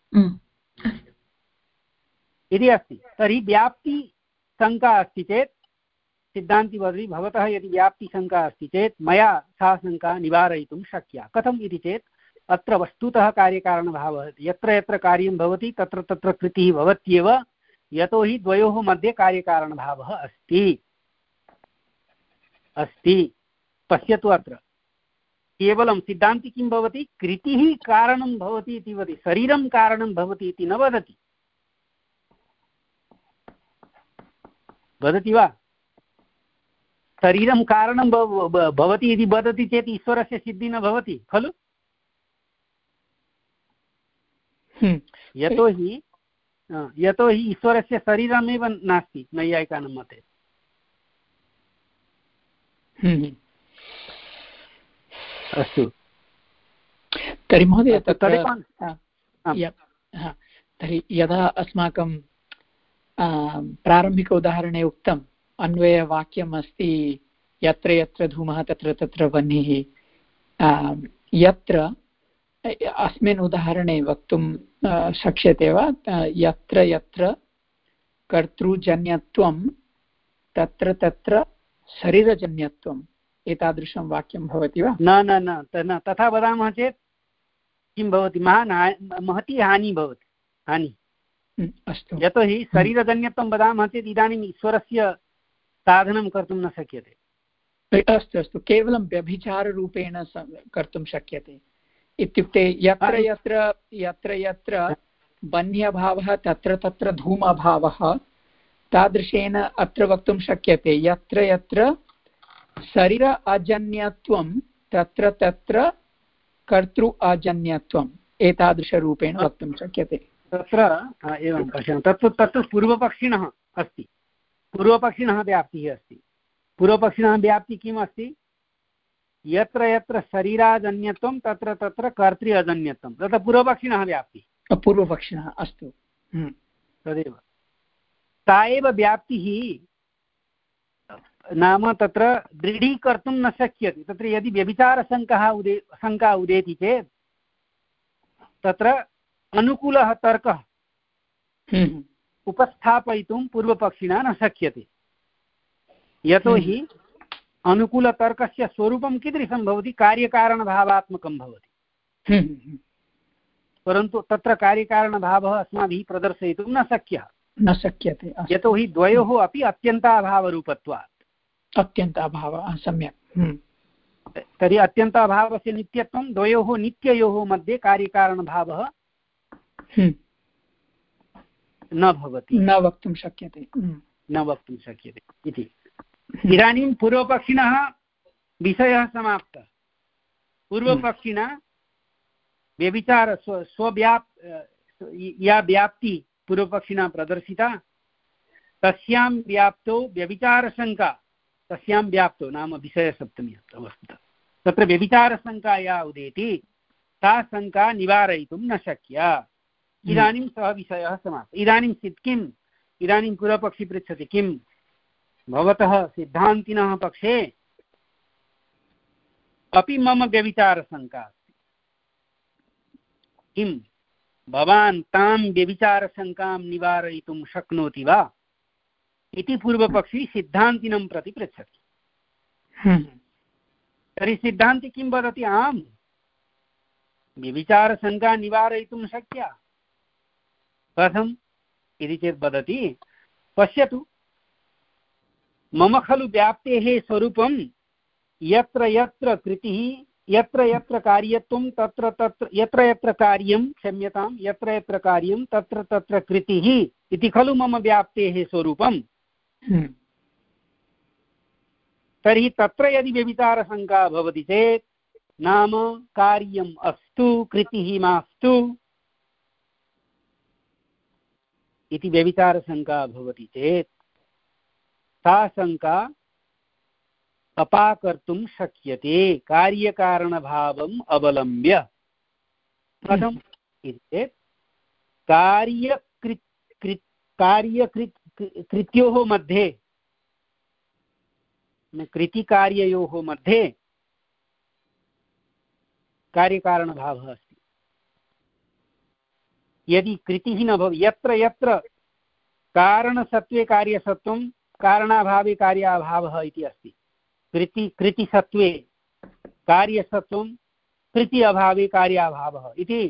इति अस्ति। तर्हि व्याप्ति शङ्का अस्ति चेत् सिद्धान्ती वदति भवतः यदि व्याप्तिशङ्का अस्ति चेत् मया सा शङ्का निवारयितुं शक्या। कथम् इति चेत् अत्र वस्तुतः कार्यकारणभावः यत्र यत्र कार्यं भवति तत्र तत्र कृतिः भवत्येव यतोहि द्वयोः मध्ये कार्यकारणभावः अस्ति अस्ति पश्यतु अत्र केवलं सिद्धान्ति किं भवति कृतिः कारणं भवति इति वदति शरीरं कारणं भवति इति न वदति वदति वा शरीरं कारणं भवति इति वदति चेत् ईश्वरस्य सिद्धिः न भवति खलु यतोहि यतोहि ईश्वरस्य शरीरमेव नास्ति नैयायिकानां मते अस्तु तर्हि महोदय तर्हि यदा अस्माकं प्रारम्भिक उदाहरणे उक्तम् अन्वयवाक्यम् अस्ति यत्र यत्र धूमः तत्र तत्र वह्निः यत्र अस्मिन् उदाहरणे वक्तुं शक्यते वा यत्र यत्र कर्तृजन्यत्वं तत्र तत्र शरीरजन्यत्वम् एतादृशं वाक्यं भवति वा न न न तथा वदामः चेत् किं भवति महान् महती हानिः भवति हानिः अस्तु यतोहि शरीरजन्यत्वं वदामः चेत् इदानीम् ईश्वरस्य साधनं कर्तुं न शक्यते अस्तु अस्तु केवलं व्यभिचाररूपेण कर्तुं शक्यते इत्युक्ते यत्र यत्र यत्र यत्र वह्न्यभावः तत्र तत्र धूमभावः तादृशेन अत्र वक्तुं शक्यते यत्र यत्र शरीर अजन्यत्वं तत्र तत्र कर्तृ अजन्यत्वम् एतादृशरूपेण वक्तुं शक्यते तत्र एवं पश्यामः तत्तु तत्तु पूर्वपक्षिणः अस्ति पूर्वपक्षिणः व्याप्तिः अस्ति पूर्वपक्षिणः व्याप्तिः किम् अस्ति यत्र यत्र शरीराजन्यत्वं तत्र तत्र कर्तृ अजन्यत्वं तत्र पूर्वपक्षिणः व्याप्तिः पूर्वपक्षिणः अस्तु तदेव सा एव व्याप्तिः नाम तत्र दृढीकर्तुं न शक्यते तत्र यदि व्यभिचारशङ्कः उदे शङ्का उदेति चेत् तत्र अनुकूलः तर्कः उपस्थापयितुं पूर्वपक्षिणा न शक्यते यतोहि अनुकूलतर्कस्य स्वरूपं कीदृशं भवति कार्यकारणभावात्मकं भवति परन्तु तत्र कार्यकारणभावः अस्माभिः प्रदर्शयितुं न शक्यः न शक्यते यतोहि द्वयोः अपि अत्यन्ताभावरूपत्वात् अत्यन्ताभावः सम्यक् तर्हि अत्यन्ताभावस्य नित्यत्वं द्वयोः नित्ययोः मध्ये कार्यकारणभावः न भवति न वक्तुं शक्यते न वक्तुं शक्यते इति इदानीं पूर्वपक्षिणः विषयः समाप्तः पूर्वपक्षिणा व्यभिचार स्व स्वव्याप् या व्याप्ति पूर्वपक्षिणा प्रदर्शिता तस्यां व्याप्तौ व्यभिचारशङ्का तस्यां व्याप्तौ नाम विषयसप्तमी वस्तुतः तत्र व्यभिचारशङ्का या उदेति सा शङ्का निवारयितुं न शक्या इदानीं सः विषयः समाप्तः इदानीं सिद् किम् इदानीं पूर्वपक्षी पृच्छति किं भवतः सिद्धान्तिनः पक्षे अपि मम व्यभिचारशङ्का अस्ति किं भवान् तां व्यभिचारशङ्कां निवारयितुं शक्नोति वा इति पूर्वपक्षी सिद्धान्तिनं प्रति पृच्छति तर्हि सिद्धान्ति किं वदति आम् व्यभिचारशङ्का निवारयितुं शक्या कथम् इति चेत् वदति पश्यतु मम खलु व्याप्तेः स्वरूपं यत्र यत्र कृतिः यत्र यत्र कार्यत्वं तत्र तत्र यत्र यत्र कार्यं क्षम्यतां यत्र यत्र कार्यं तत्र तत्र कृतिः इति खलु मम व्याप्तेः स्वरूपं तर्हि तत्र यदि व्यभिचारशङ्का भवति चेत् नाम कार्यम् अस्तु कृतिः मास्तु इति व्यभिचारशङ्का भवति चेत् सा शङ्का अपाकर्तुं शक्यते कार्यकारणभावम् अवलम्ब्य कथम् इति चेत् कार्यकृत् कृत् कार्यकृत् कृत्योः मध्ये कृतिकार्ययोः मध्ये कार्यकारणभावः अस्ति यदि कृतिः न भवति यत्र यत्र कारणसत्त्वे कार्यसत्त्वं कारणाभावे कार्याभावः इति अस्ति कृति कृतिसत्त्वे कार्यसत्त्वं कृति अभावे कार्याभावः इति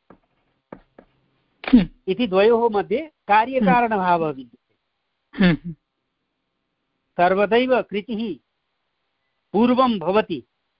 इति द्वयोः मध्ये कार्यकारणभावः विद्यते सर्वदैव कृतिः पूर्वं भवति,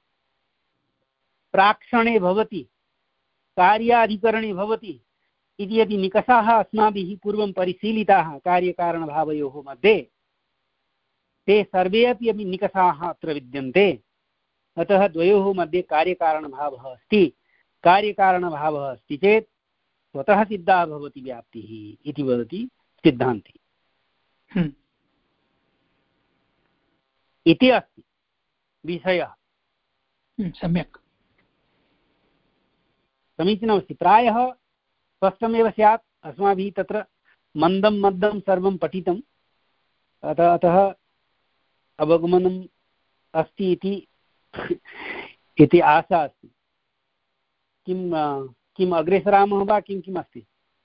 प्राक्षणे भवति, कार्याधिकरणे भवति इति यदि निकषाः अस्माभिः पूर्वं परिशीलिताः कार्यकारणभावयोः मध्ये, ते सर्वे अपि अपि निकषाः अत्र विद्यन्ते। अतः द्वयोः मध्ये कार्यकारणभावः अस्ति। कार्यकारणभावः अस्ति चेत् स्वतः सिद्धा भवति व्याप्तिः इति वदति सिद्धान्ती। इति अस्ति विषयः। सम्यक्, समीचीनमस्ति। प्रायः स्पष्टमेव स्यात्। अस्माभिः तत्र मन्दं मन्दं सर्वं पठितम्, अतः अतः अवगमनम् अस्ति इति इति आशा अस्ति। किं किम् अग्रे सरामः वा, किं किम् अस्ति?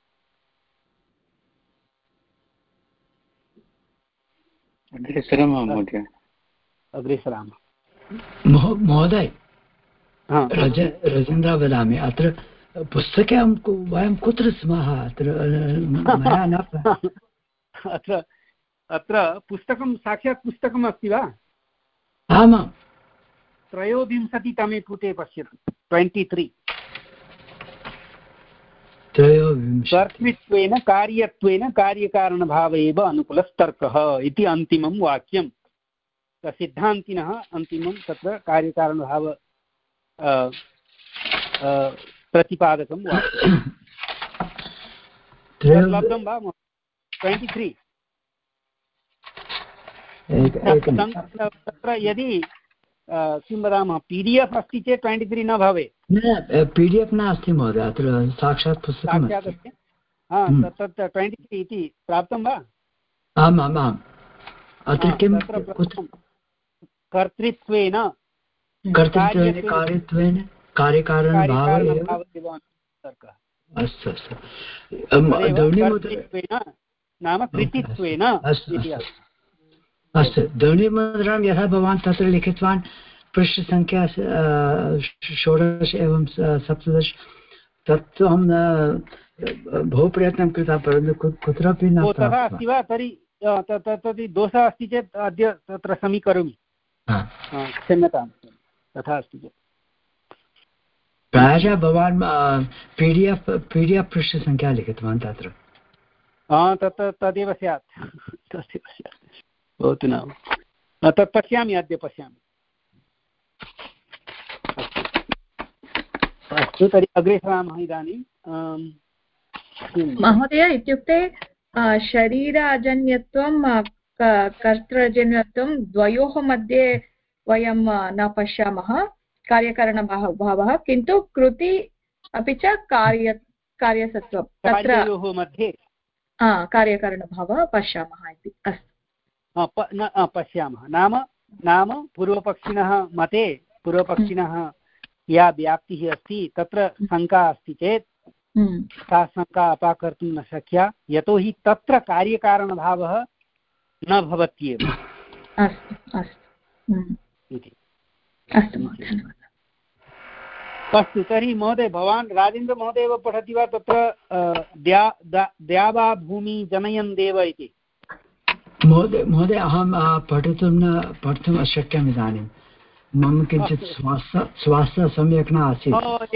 अग्रे सरामः महोदय। अग्रे सरामः महोदय। रज रजेन्द्र वदामि, अत्र पुस्तके वयं कुत्र स्मः? अत्र मया न अत्र अत्र पुस्तकं साक्षात् पुस्तकम् अस्ति वा? आमां। त्रयोविंशतितमे पुटे पश्यतु, ट्वेण्टि त्री। कर्तृत्वेन कार्यत्वेन कार्यकारणभाव एव अनुकूलस्तर्कः इति अन्तिमं वाक्यं। सिद्धान्तिनः अन्तिमं तत्र कार्यकारणभाव प्रतिपादकं वाक्यं। लब्धं वा? Twenty three. तत्र यदि किं वदामः, पी डि एफ् अस्ति चेत् ट्वेण्टि त्री न भवेत्। पी डि एफ् नास्ति महोदय, अत्र साक्षात् पुस्तकं साक्षात् अस्ति। तत् ट्वेण्टि त्री इति प्राप्तं वा? आम् आम् आम्। अत्र किं कर्तृत्वेन कर्तृत्वेन कार्यत्वेन कार्यकारणभावः। अस्तु अस्तु। नाम कृतित्वेन। अस्तु, ध्वनिमुद्रां यथा भवान् तत्र लिखितवान् पृष्ठसङ्ख्या षोडश एवं सप्तदश, तत्तु अहं बहु प्रयत्नं कृतः, परन्तु कुत्रापि न। तथा अस्ति वा? तर्हि तर्हि दोषः अस्ति चेत् अद्य तत्र समीकरोमि, क्षम्यतां। तथा अस्ति चेत् प्रायशः भवान् P D F P D F पृष्ठसङ्ख्या लिखितवान् तत्र। तत् तदेव स्यात्, तदेव स्यात्। भवतु नाम तत् पश्यामि, अद्य पश्यामि। अस्तु, तर्हि अग्रे सरामः। इदानीं महोदय, इत्युक्ते शरीराजन्यत्वं कर्तृजन्यत्वं द्वयोः मध्ये वयं न पश्यामः कार्यकारणभावः, किन्तु कृति अपि च कार्य कार्यसत्त्वं तत्र मध्ये कार्यकारणभावः पश्यामः इति। अस्तु, पश्यामः। नाम नाम पूर्वपक्षिणः मते, पूर्वपक्षिणः या व्याप्तिः अस्ति तत्र शङ्का अस्ति चेत् सा शङ्का अपाकर्तुं न शक्या, यतोहि तत्र कार्यकारणभावः न भवत्येव। अस्तु अस्तु इति। अस्तु, धन्यवादः। अस्तु, तर्हि महोदय, भवान् राजेन्द्रमहोदय एव पठति वा तत्र द्या द्यावा भूमि जनयन् देव इति? महोदय महोदय अहं पठितुं न पठितुम् अशक्यम् इदानीं। मम किञ्चित् स्वास्थ्य स्वास्थ्यं सम्यक् न आसीत्,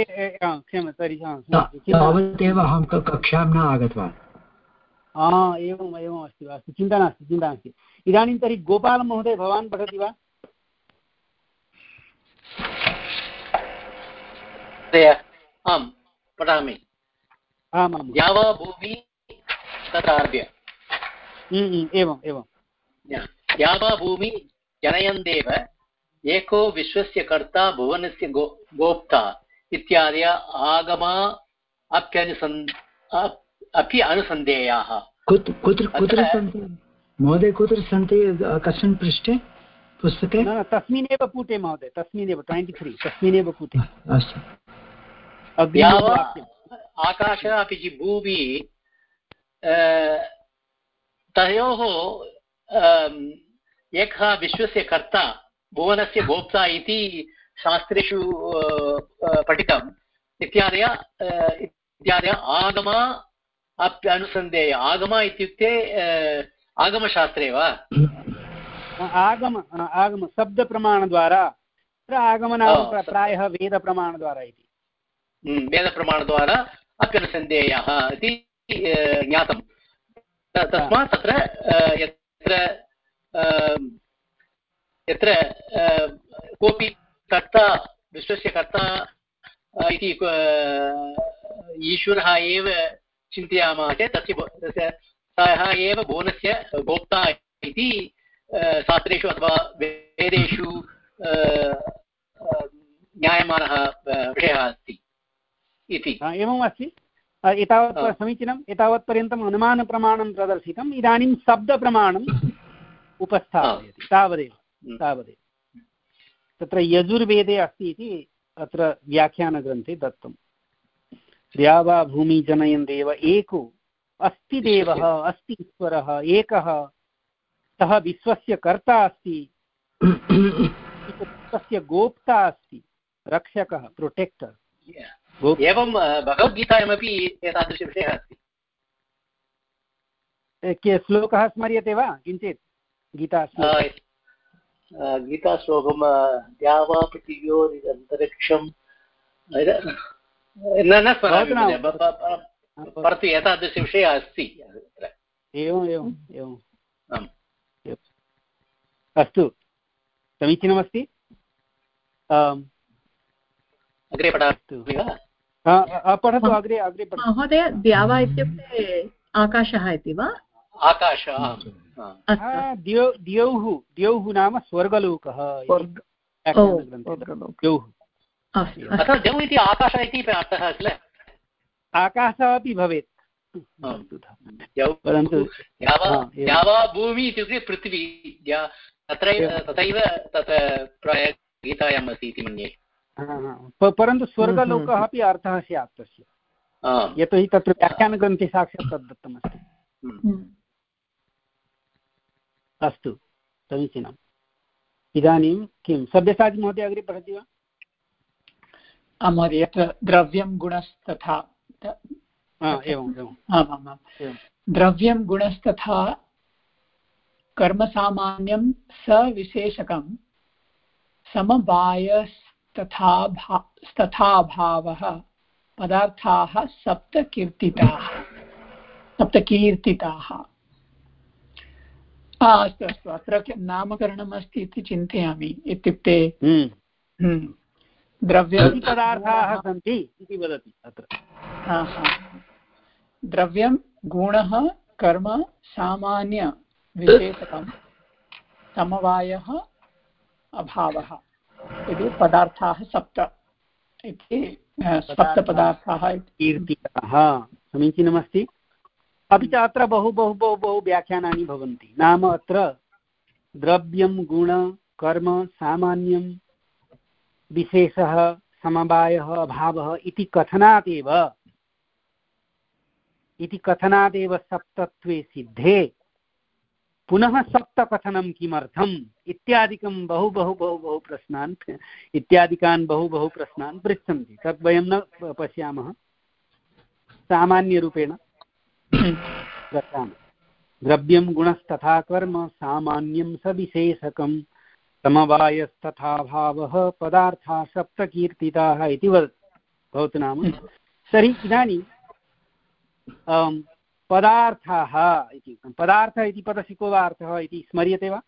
तावदेव अहं कक्षां न आगतवान्। एवम् एवम् अस्ति वा? अस्तु, चिन्ता नास्ति, चिन्ता नास्ति। इदानीं तर्हि गोपालमहोदय, भवान् पठति वा? आं पठामि। आमां। यावा भूमि तदारभ्य। एवम् एवं। यावा भूमि जनयन्देव एको विश्वस्य कर्ता भुवनस्य गो गोप्ता इत्यादय आगमा अप्यनुसन् अपि अनुसन्धेयाः। कुत्र कुत्र सन्ति महोदय? कुत्र सन्ति? कस्मिन् पृष्ठे पुस्तके? तस्मिन्नेव पुटे महोदय, तस्मिन्नेव ट्वेण्टि त्री तस्मिन्नेव पुटे। अस्तु। आकाश अपि च भूमि तयोः एकः विश्वस्य कर्ता भुवनस्य गोप्ता इति शास्त्रेषु पठितम्। इत्यादय इत्यादय आगमा अप्यनुसन्धेय। आगमा इत्युक्ते आगमशास्त्रे वा? आगम आगम शब्दप्रमाणद्वारा आगम नाम प्रायः वेदप्रमाणद्वारा इति वेदप्रमाणद्वारा अप्यनुसन्धेयः इति ज्ञातं। तस्मात् तत्र यत्र यत्र कोऽपि कर्ता विश्वस्य कर्ता इति ईश्वरः एव चिन्तयामः चेत् तस्य सः एव भुवनस्य भोक्ता इति शास्त्रेषु अथवा वेदेषु ज्ञायमानः विषयः अस्ति इति। एवम् अस्ति। एतावत् समीचीनम्। एतावत्पर्यन्तम् अनुमानप्रमाणं प्रदर्शितम्। इदानीं शब्दप्रमाणम् उपस्थापयति। तावदेव तावदेव तत्र यजुर्वेदे अस्ति इति अत्र व्याख्यानग्रन्थे दत्तं। द्यावा भूमि जनयन् देव एको अस्ति देवः अस्ति ईश्वरः एकः सः विश्वस्य कर्ता अस्ति तस्य गोप्ता अस्ति रक्षकः प्रोटेक्टर्। एवं भगवद्गीतायामपि एतादृशविषयः अस्ति। श्लोकः स्मर्यते वा किञ्चित्? गीता गीताश्लोकं द्यावा पृथिव्योरन्तरिक्षं न स्मरामि परन्तु एतादृशविषयः अस्ति। एवम् एवम् एवम् अस्तु समीचीनमस्ति। अग्रे पठातु पठतु अग्रे अग्रे महोदय। द्यावा इत्युक्ते आकाशः इति वा? आकाशः द्यौः द्यौः नाम स्वर्गलोकः। द्यौः इति आकाशः इति अर्थः किल? आकाशः अपि भवेत् परन्तु द्यावा भूमि इत्युक्ते पृथ्वी तत्रैव तथैव तत् प्रायः गीतायाम् अस्ति इति मन्ये। परन्तु स्वर्गलोकः अपि अर्थः स्यात् तस्य, यतोहि तत्र व्याख्यानग्रन्थे साक्षात् तद् दत्तमस्ति। अस्तु समीचीनम्। इदानीं किं सब्यसाची महोदय अग्रे पठति वा? महोदय यत्र द्रव्यं गुणस्तथा एवम् एवम् आमामां द्रव्यं गुणस्तथा कर्मसामान्यं सविशेषकं समवायस्तथा भा तथा भावः पदार्थाः सप्तकीर्तिताः सप्तकीर्तिताः। अस्तु अस्तु अत्र नामकरणम् अस्ति इति चिन्तयामि। इत्युक्ते द्रव्यं पदार्थाः सन्ति इति वदति अत्र। द्रव्यं गुणः कर्म सामान्य विशेषकं समवायः अभावः इति पदार्थाः सप्त इति सप्तपदार्थाः कीर्तिताः। समीचीनमस्ति। अपि च अत्र बहु बहु बहु बहु व्याख्यानानि भवन्ति। नाम अत्र द्रव्यं गुण कर्म सामान्यं विशेषः समवायः अभावः इति कथनात् एव इति कथनात् एव सप्तत्वे सिद्धे पुनः सप्तकथनं किमर्थम् इत्यादिकं बहु बहु बहु बहु प्रश्नान् इत्यादिकान् बहु बहु प्रश्नान् पृच्छन्ति। तत् वयं न पश्यामः, सामान्यरूपेण गच्छामः। द्रव्यं गुणस्तथा कर्म सामान्यं सविशेषकं समवायस्तथा भावः पदार्थाः सप्तकीर्तिताः इति वदति भवतु नाम। तर्हि इदानीं पदार्थाः इति पदार्थः इति पदस्य को वा अर्थः इति स्मर्यते वा?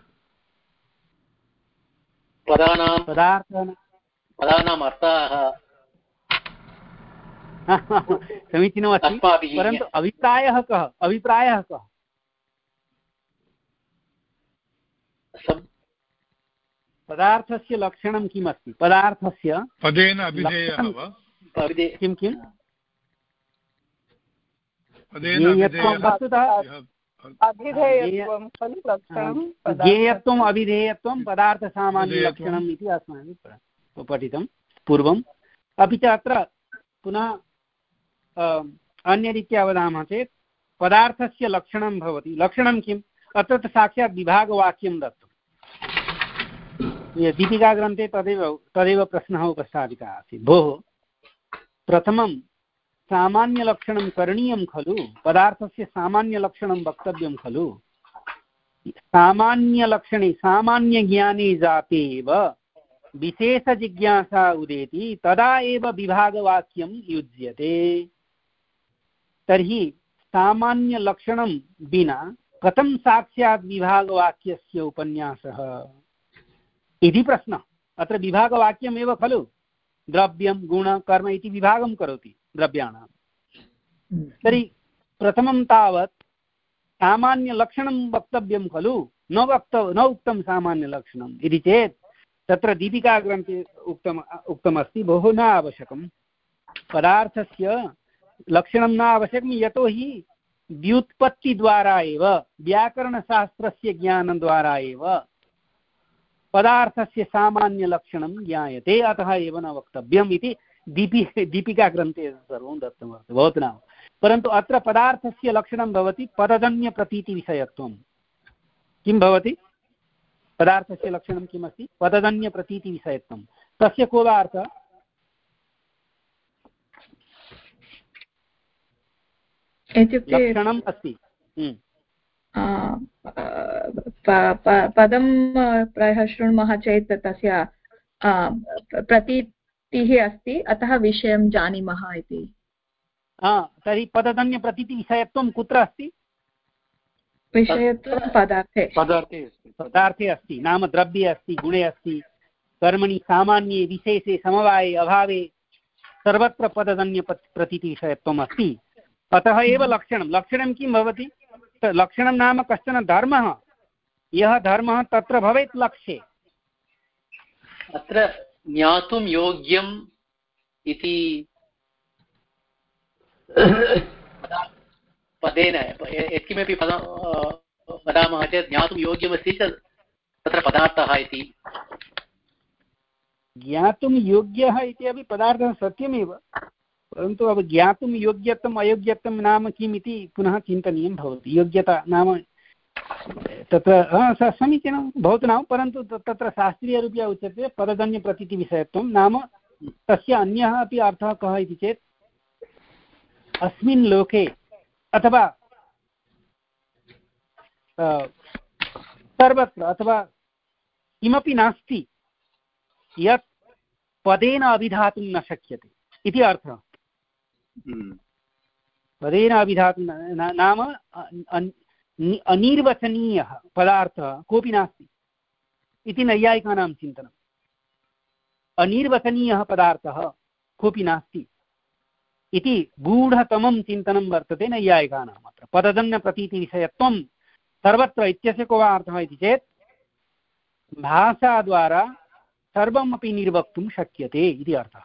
पदानां पदार्थानां पदानाम् अर्थाः समीचीनमस्ति। परन्तु अभिप्रायः कः? अभिप्रायः कः? पदार्थस्य लक्षणं किम् अस्ति? पदार्थस्य पदेन अभिधेयः वा? किं किं? ज्ञेयत्वम् अभिधेयत्वं पदार्थसामान्यलक्षणम् इति अस्माभिः पठितं पूर्वम्। अपि च अत्र पुनः अन्यरीत्या वदामः चेत् पदार्थस्य लक्षणं भवति। लक्षणं किम्? अत्र साक्षात् विभागवाक्यं दत्तं। दीपिकाग्रन्थे तदेव तदेव प्रश्नः उपस्थापितः आसीत्। भोः प्रथमं सामान्यलक्षणं करणीयं खलु, पदार्थस्य सामान्यलक्षणं वक्तव्यं खलु सामान्यलक्षणे सामान्यज्ञाने जाते एव विशेषजिज्ञासा उदेति तदा एव विभागवाक्यं युज्यते। तर्हि सामान्यलक्षणं विना कथं साक्षात् विभागवाक्यस्य उपन्यासः इति प्रश्नः। अत्र विभागवाक्यमेव खलु, द्रव्यं गुण कर्म इति विभागं करोति द्रव्याणां। तर्हि प्रथमं तावत् सामान्यलक्षणं वक्तव्यं खलु, न वक्त न उक्तं सामान्यलक्षणम् इति चेत् तत्र दीपिकाग्रन्थे उक्तम् उक्तमस्ति बहु न आवश्यकं, पदार्थस्य लक्षणं न आवश्यकं, यतोहि व्युत्पत्तिद्वारा एव व्याकरणशास्त्रस्य ज्ञानद्वारा एव पदार्थस्य सामान्यलक्षणं ज्ञायते, अतः एव न वक्तव्यम् इति दीपि दीपिकाग्रन्थे सर्वं दत्तमस्ति भवतु नाम। परन्तु अत्र पदार्थस्य लक्षणं भवति पदजन्यप्रतीतिविषयत्वं। किं भवति? पदार्थस्य लक्षणं किमस्ति? पदजन्यप्रतीतिविषयत्वं। तस्य को वा अर्थः? लक्षणम् अस्ति, पदं प्रायः शृण्मः चेत् तस्य प्रतीतिः अस्ति, अतः विषयं जानीमः इति। तर्हि पदजन्यप्रतीतिविषयत्वं कुत्र अस्ति? विषयत्वं पदार्थे पदार्थे अस्ति पदार्थे अस्ति नाम द्रव्ये अस्ति, गुणे अस्ति, कर्मणि सामान्ये विशेषे समवाये अभावे सर्वत्र पदजन्यप्रतीतिविषयत्वम् अस्ति। अतः एव लक्षणं लक्षणं किं भवति? लक्षणं नाम कश्चन धर्मः, यः धर्मः तत्र भवेत् लक्ष्ये। अत्र ज्ञातुं योग्यम् इति पदेन यत्किमपि पदं वदामः चेत् ज्ञातुं योग्यमस्ति चेत् तत्र पदार्थः इति। ज्ञातुं योग्यः इति अपि पदार्थः सत्यमेव, परन्तु अब ज्ञातुं योग्यत्वम् अयोग्यत्वं नाम किम् इति पुनः चिन्तनीयं भवति। योग्यता नाम तत्र समीचीनं भवतु नाम, परन्तु तत्र शास्त्रीयरूपया उच्यते पदजन्यप्रतीतिविषयत्वं नाम तस्य अन्यः अपि अर्थः कः इति चेत् अस्मिन् लोके अथवा सर्वत्र अथवा किमपि नास्ति यत् पदेन अभिधातुं न शक्यते इति अर्थः। पदेन अभिधातुं नाम अनिर्वचनीयः पदार्थः कोऽपि नास्ति इति नैयायिकानां चिन्तनम्। अनिर्वचनीयः पदार्थः कोऽपि नास्ति इति गूढतमं चिन्तनं वर्तते नैयायिकानाम्। अत्र पदजन्यप्रतीतिविषयत्वं सर्वत्र इत्यस्य को वा अर्थः इति चेत् भाषाद्वारा सर्वमपि निर्वक्तुं शक्यते इति अर्थः।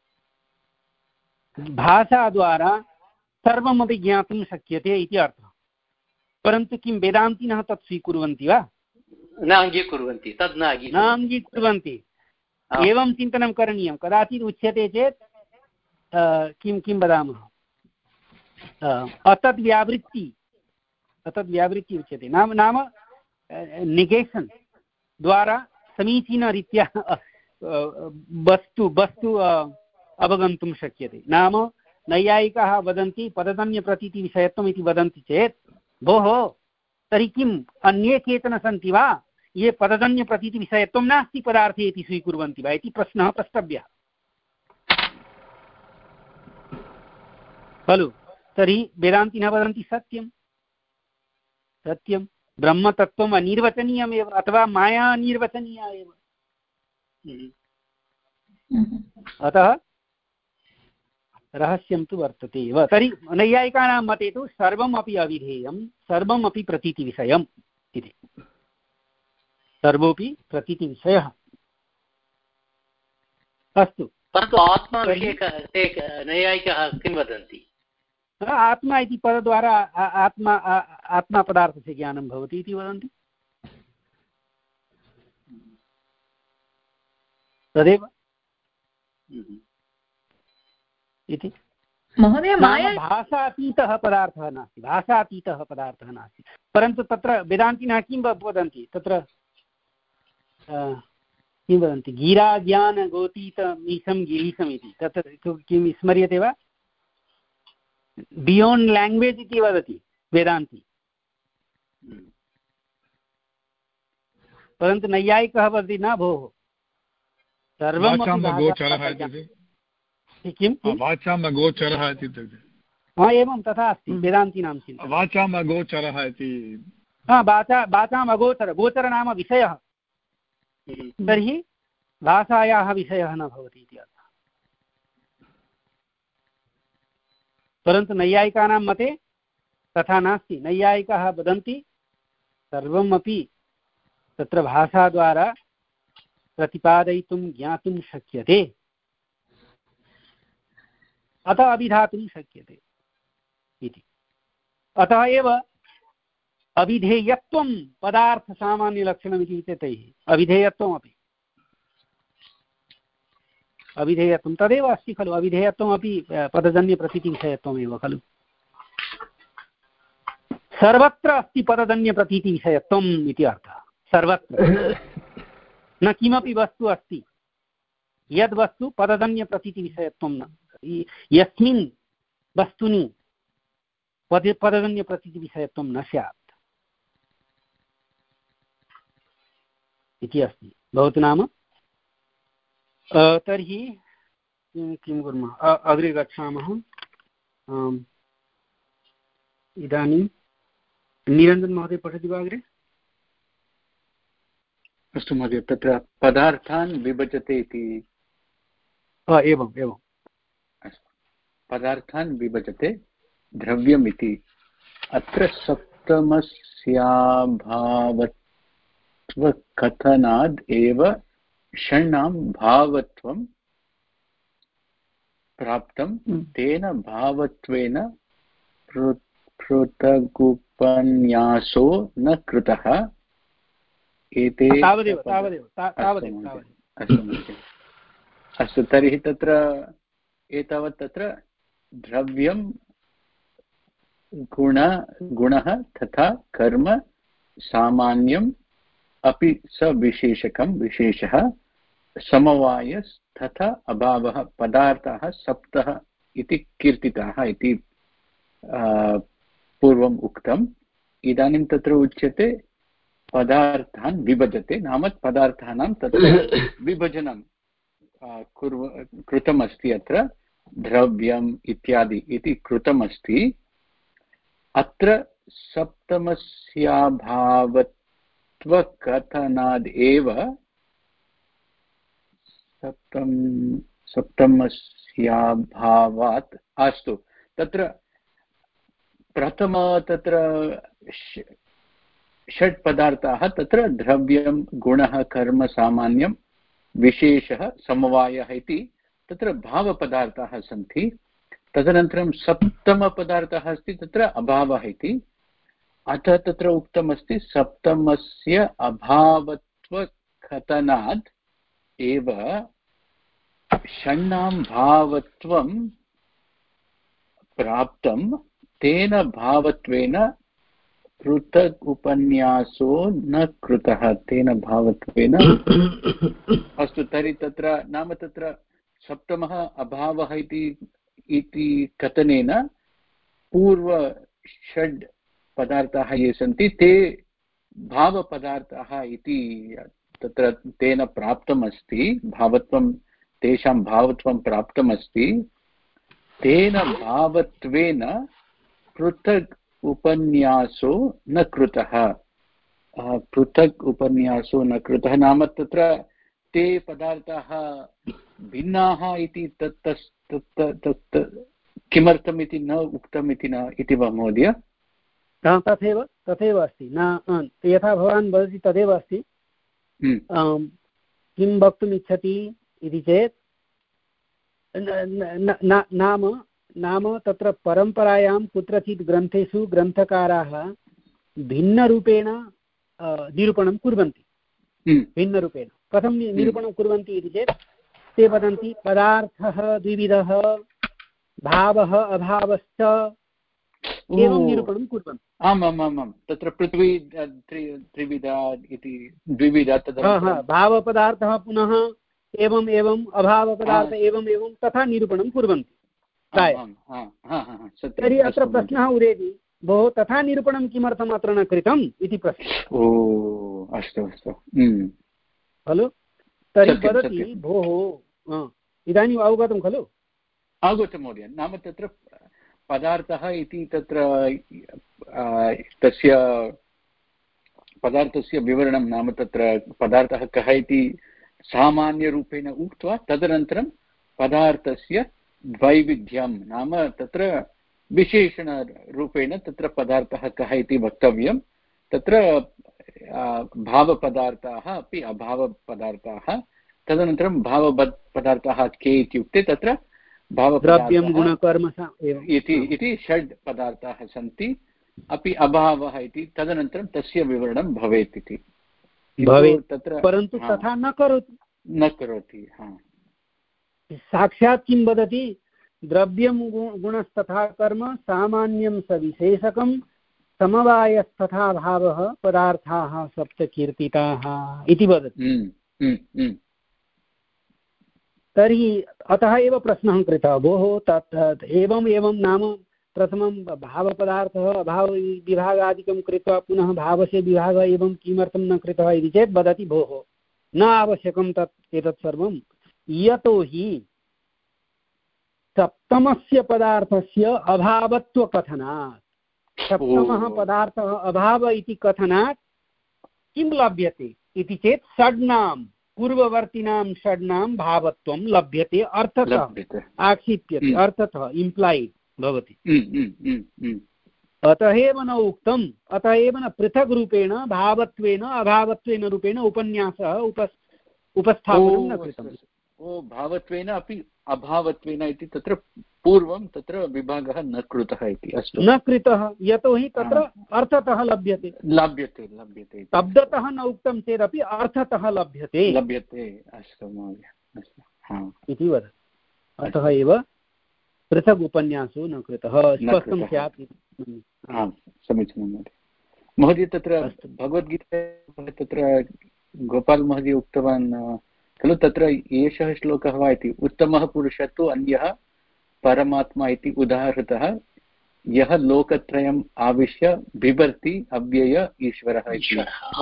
भाषाद्वारा सर्वमपि ज्ञातुं शक्यते इति अर्थः। परन्तु किं वेदान्तिनः तत् स्वीकुर्वन्ति वा? न अङ्गीकुर्वन्ति, तद् न अङ्गीकुर्वन्ति। एवं चिन्तनं करणीयं। कदाचित् उच्यते चेत् किं किं वदामः, अतद्व्यावृत्ति अतद्व्यावृत्ति उच्यते नाम नाम निगेशन् द्वारा समीचीनरीत्या वस्तु वस्तु अवगन्तुं शक्यते। नाम नैयायिकाः वदन्ति पदजन्यप्रतीतिविषयत्वम् इति वदन्ति चेत् भोः तर्हि किम् अन्ये केचन सन्ति वा ये पदजन्यप्रतीतिविषयत्वं नास्ति पदार्थे इति स्वीकुर्वन्ति वा इति प्रश्नः प्रष्टव्यः खलु। तर्हि वेदान्तिनः वदन्ति सत्यं सत्यं ब्रह्मतत्त्वम् अनिर्वचनीयमेव अथवा माया अनिर्वचनीया एव। अतः रहस्यं तु वर्तते एव। तर्हि नैयायिकानां मते तु सर्वमपि अविधेयं सर्वमपि प्रतीतिविषयम् इति। सर्वोऽपि प्रतीतिविषयः। अस्तु, परन्तु आत्मा विषये नैयायिकाः किं वदन्ति? आत्मा इति पदद्वारा आत्मा आत्मा पदार्थस्य ज्ञानं भवति इति वदन्ति। तदेव इति। महोदय माया भाषातीतः पदार्थः नास्ति, भाषातीतः पदार्थः नास्ति। परन्तु तत्र वेदान्तिनः किं वदन्ति? तत्र किं वदन्ति? गिराज्ञानगोतीतमीशं गिरीशम् इति। तत्र किं स्मर्यते वा? बियोण्ड् लाङ्ग्वेज् इति वदति वेदान्ति। परन्तु नैयायिकः वदति न भोः सर्वमपि किं वाचाम् अगोचरः इति हा एवं तथा अस्ति वेदान्तीनां चिन्तनं वाचाम् अगोचरः इति हा वाचा वाचाम् अगोचर गोचर नाम विषयः तर्हि भाषायाः विषयः न भवति इति अर्थः परन्तु नैयायिकानां मते तथा नास्ति नैयायिकाः वदन्ति सर्वमपि तत्र भाषाद्वारा प्रतिपादयितुं ज्ञातुं शक्यते अतः अभिधातुं शक्यते इति अतः एव अविधेयत्वं पदार्थसामान्यलक्षणमिति तैः अविधेयत्वमपि अविधेयत्वं तदेव अस्ति खलु अविधेयत्वमपि पदजन्यप्रतीतिविषयत्वमेव खलु सर्वत्र अस्ति पदजन्यप्रतीतिविषयत्वम् इति अर्थः सर्वत्र न किमपि वस्तु अस्ति यद् वस्तु पदजन्यप्रतीतिविषयत्वं न यस्मिन् वस्तुनि पद पदजन्यप्रतीतिविषयत्वं न स्यात् इति अस्ति भवतु नाम तर्हि किं कुर्मः अग्रे गच्छामः इदानीं निरञ्जन महोदय पठति वा अग्रे अस्तु महोदय तत्र पदार्थान् विभजते इति एवम् एवम् अस्तु पदार्थान् विभजते द्रव्यमिति अत्र सप्तमस्याभावत्वकथनाद् एव षण्णां भावत्वं प्राप्तं तेन भावत्वेन पृथगुपन्यासो न कृतः एते तावदेव तावदेव तावदेव अस्तु अस्तु तर्हि तत्र एतावत् तत्र द्रव्यं गुण गुणः तथा कर्म सामान्यम् अपि सविशेषकं विशेषः समवायस् तथा अभावः पदार्थाः सप्तः इति कीर्तिताः इति पूर्वम् उक्तम् इदानीं तत्र उच्यते पदार्थान् विभजते नाम पदार्थानां तत्र विभजनं कुर्व कृतमस्ति अत्र द्रव्यम् इत्यादि इति कृतमस्ति अत्र सप्तमस्याभावत्वकथनाद् एव सप्तम सप्तमस्याभावात् अस्तु तत्र प्रथम तत्र षट् पदार्थाः तत्र द्रव्यं गुणः कर्म सामान्यं विशेषः समवायः इति तत्र भावपदार्थाः सन्ति तदनन्तरं सप्तमपदार्थः अस्ति तत्र अभावः इति अतः तत्र उक्तमस्ति सप्तमस्य अभावत्वकथनात् एव षण्णां भावत्वं प्राप्तं तेन भावत्वेन पृथक् उपन्यासो न कृतः तेन भावत्वेन अस्तु तर्हि तत्र नाम तत्र सप्तमः अभावः इति इति कथनेन पूर्व षड् पदार्थाः ये सन्ति ते भावपदार्थाः इति तत्र तेन प्राप्तमस्ति भावत्वं तेषां भावत्वं प्राप्तमस्ति तेन भावत्वेन पृथक् उपन्यासो न कृतः पृथक् उपन्यासो न कृतः नाम तत्र ते पदार्थाः भिन्नाः इति तत् तत् किमर्थमिति न उक्तमिति न इति वा महोदय तथैव तथैव अस्ति न यथा भवान् वदति तदेव अस्ति किं वक्तुम् इच्छति इति चेत् नाम नाम तत्र परम्परायां कुत्रचित् ग्रन्थेषु ग्रन्थकाराः भिन्नरूपेण निरूपणं कुर्वन्ति भिन्नरूपेण कथं निरूपणं कुर्वन्ति इति चेत् ते वदन्ति पदार्थः द्विविधः भावः अभावश्च एवं निरूपणं कुर्वन्ति आम् आम् आम् आम् तत्र पृथ्वी त्रिविधा इति द्विविधा भावपदार्थः पुनः एवम् एवम् अभावपदार्थ एवम् एवं तथा निरूपणं कुर्वन्ति तर्हि अत्र प्रश्नः उदेति भोः तथा निरूपणं किमर्थम् अत्र न कृतम् इति प्रश्नः। ओ अस्तु अस्तु खलु। तर्हि वदति भोः इदानीम् अवगतं खलु? अवगतं महोदय। नाम तत्र पदार्थः इति तत्र तस्य पदार्थस्य विवरणं, नाम तत्र पदार्थः कः इति सामान्यरूपेण उक्त्वा तदनन्तरं पदार्थस्य वैविध्यं नाम तत्र विशेषणरूपेण तत्र पदार्थः कः इति वक्तव्यं। तत्र भावपदार्थाः अपि अभावपदार्थाः, तदनन्तरं भावपदार्थाः के इत्युक्ते तत्र भावपदार्थाः इति इति षड् पदार्थाः सन्ति, अपि अभावः इति, तदनन्तरं तस्य विवरणं भवेत् इति तत्र, परन्तु तथा न करोति न करोति साक्षात् किं वदति? द्रव्यं गुणस्तथा कर्म सामान्यं सविशेषकं समवायस्तथा भावः पदार्थाः सप्तकीर्तिताः इति वदति। तर्हि अतः एव प्रश्नः कृतः भोः तत् एवम् एवं नाम प्रथमं भावपदार्थः अभावविभागादिकं कृत्वा पुनः भावस्य विभागः एवं किमर्थं न कृतः इति चेत् वदति भोः न आवश्यकं तत् एतत् सर्वं, यतोहि सप्तमस्य पदार्थस्य अभावत्वकथनात्, सप्तमः पदार्थः अभाव इति कथनात् किं लभ्यते इति चेत् षड्णां पूर्ववर्तीनां षड्णां भावत्वं लभ्यते, अर्थतः आक्षिप्यते, अर्थतः इम्प्लाइड् भवति। अतः एव न उक्तम्, अतः एव न पृथक् रूपेण भावत्वेन अभावत्वेन रूपेण उपन्यासः उप उपस्थापनं न कृतम्। ओ भावत्वेन अपि अभावत्वेन इति तत्र पूर्वं तत्र विभागः न कृतः इति। अस्तु, न कृतः यतोहि तत्र अर्थतः लभ्यते लभ्यते लभ्यते शब्दतः न उक्तं चेदपि अर्थतः लभ्यते लभ्यते अस्तु महोदय, अस्तु इति वदति। अतः एव पृथक् उपन्यासो न कृतः, स्पष्टं स्यात्। समीचीनं महोदय। महोदय तत्र भगवद्गीता तत्र गोपाल महोदय उक्तवान् खलु, तत्र एषः श्लोकः वा इति, उत्तमः पुरुषः तु अन्यः परमात्मा इति उदाहृतः, यः लोकत्रयम् आविश्य बिभर्ति अव्यय ईश्वरः इति।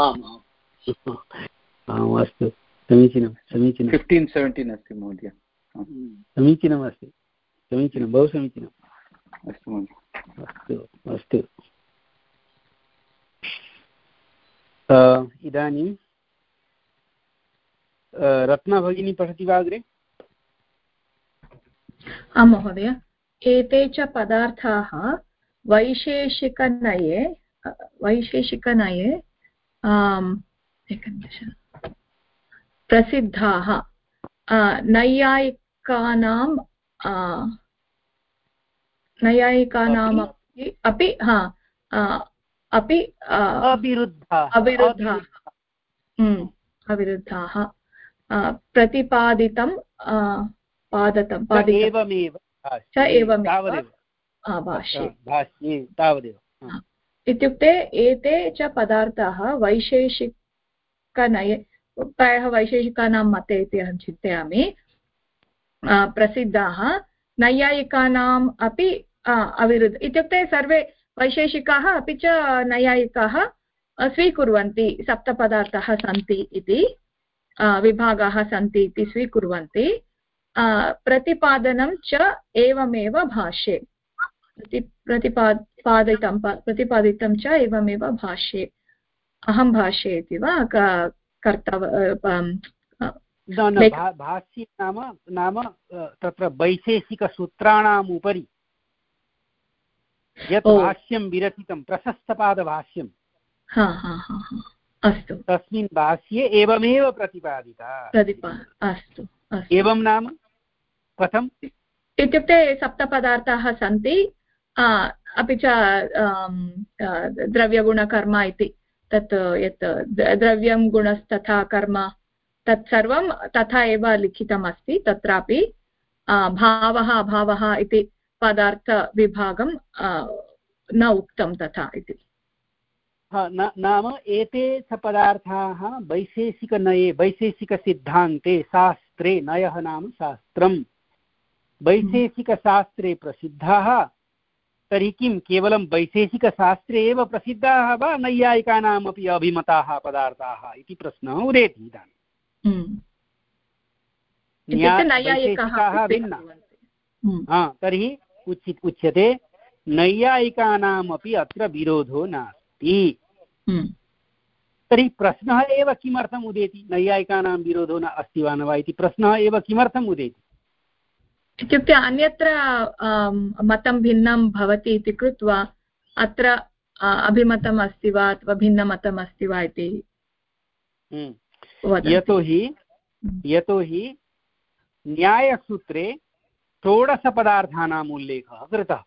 अस्तु, समीचीनं समीचीनं। फिफ्टीन् सेवेण्टीन् अस्ति महोदय। समीचीनम् अस्ति, समीचीनं, बहु समीचीनम्। अस्तु महोदय। अस्तु अस्तु। इदानीं रत्ना भगिनी पठति वा अग्रे? आं महोदय। एते च पदार्थाः वैशेषिकनये वैशेषिकनये एकनिमिष प्रसिद्धाः नैयायिकानां नैयायिकानाम् अपि हा अपि अविरुद्धाः अविरुद्धाः अविरुद्धाः प्रतिपादितं पादतं एवमेव च एवमेव भाष्ये तावदेव। इत्युक्ते एते च पदार्थाः वैशेषिकनये, प्रायः वैशेषिकानां मते इति अहं चिन्तयामि, प्रसिद्धाः, नैयायिकानाम् अपि अविरुद्ध, इत्युक्ते सर्वे वैशेषिकाः अपि च नैयायिकाः स्वीकुर्वन्ति, सप्तपदार्थाः सन्ति इति, विभागाः सन्ति इति स्वीकुर्वन्ति। प्रतिपादनं च एवमेव भाष्ये, प्रति प्रतिपादितं प्रतिपादितं च एवमेव भाष्ये, अहं भाष्ये इति वा कर्तव्य भाष्ये नाम नाम तत्र वैशेषिकसूत्राणाम् उपरि यत् भाष्यं विरचितं प्रशस्तपादभाष्यं, अस्तु, तस्मिन् भाष्ये एवमेव प्रतिपादिता प्रतिपा अस्तु। एवं नाम कथम् इत्युक्ते सप्तपदार्थाः सन्ति, अपि च द्रव्यगुणकर्म इति, तत् यत् द्रव्यं गुणस्तथा कर्म तत्सर्वं तथा एव लिखितमस्ति। तत्रापि भावः अभावः इति पदार्थविभागं न उक्तं तथा इति। नाम एते च पदार्थाः वैशेषिकनये वैशेषिकसिद्धान्ते शास्त्रे, नयः नाम शास्त्रं, वैशेषिकशास्त्रे प्रसिद्धाः तर्हि किं केवलं वैशेषिकशास्त्रे एव प्रसिद्धाः वा नैयायिकानामपि अभिमताः पदार्थाः इति प्रश्नः उदेति इदानीं। वैशेषिकाः भिन्नाः। तर्हि उच्य उच्यते नैयायिकानामपि अत्र विरोधो नास्ति। तर्हि प्रश्नः एव किमर्थम् उदेति, नैयायिकानां विरोधो न अस्ति वा न वा इति प्रश्नः एव किमर्थम् उदेति? इत्युक्ते अन्यत्र मतं भिन्नं भवति इति कृत्वा अत्र अभिमतम् अस्ति वा अथवा भिन्नमतम् अस्ति वा इति। यतोहि यतोहि न्यायसूत्रे षोडशपदार्थानाम् उल्लेखः कृतः।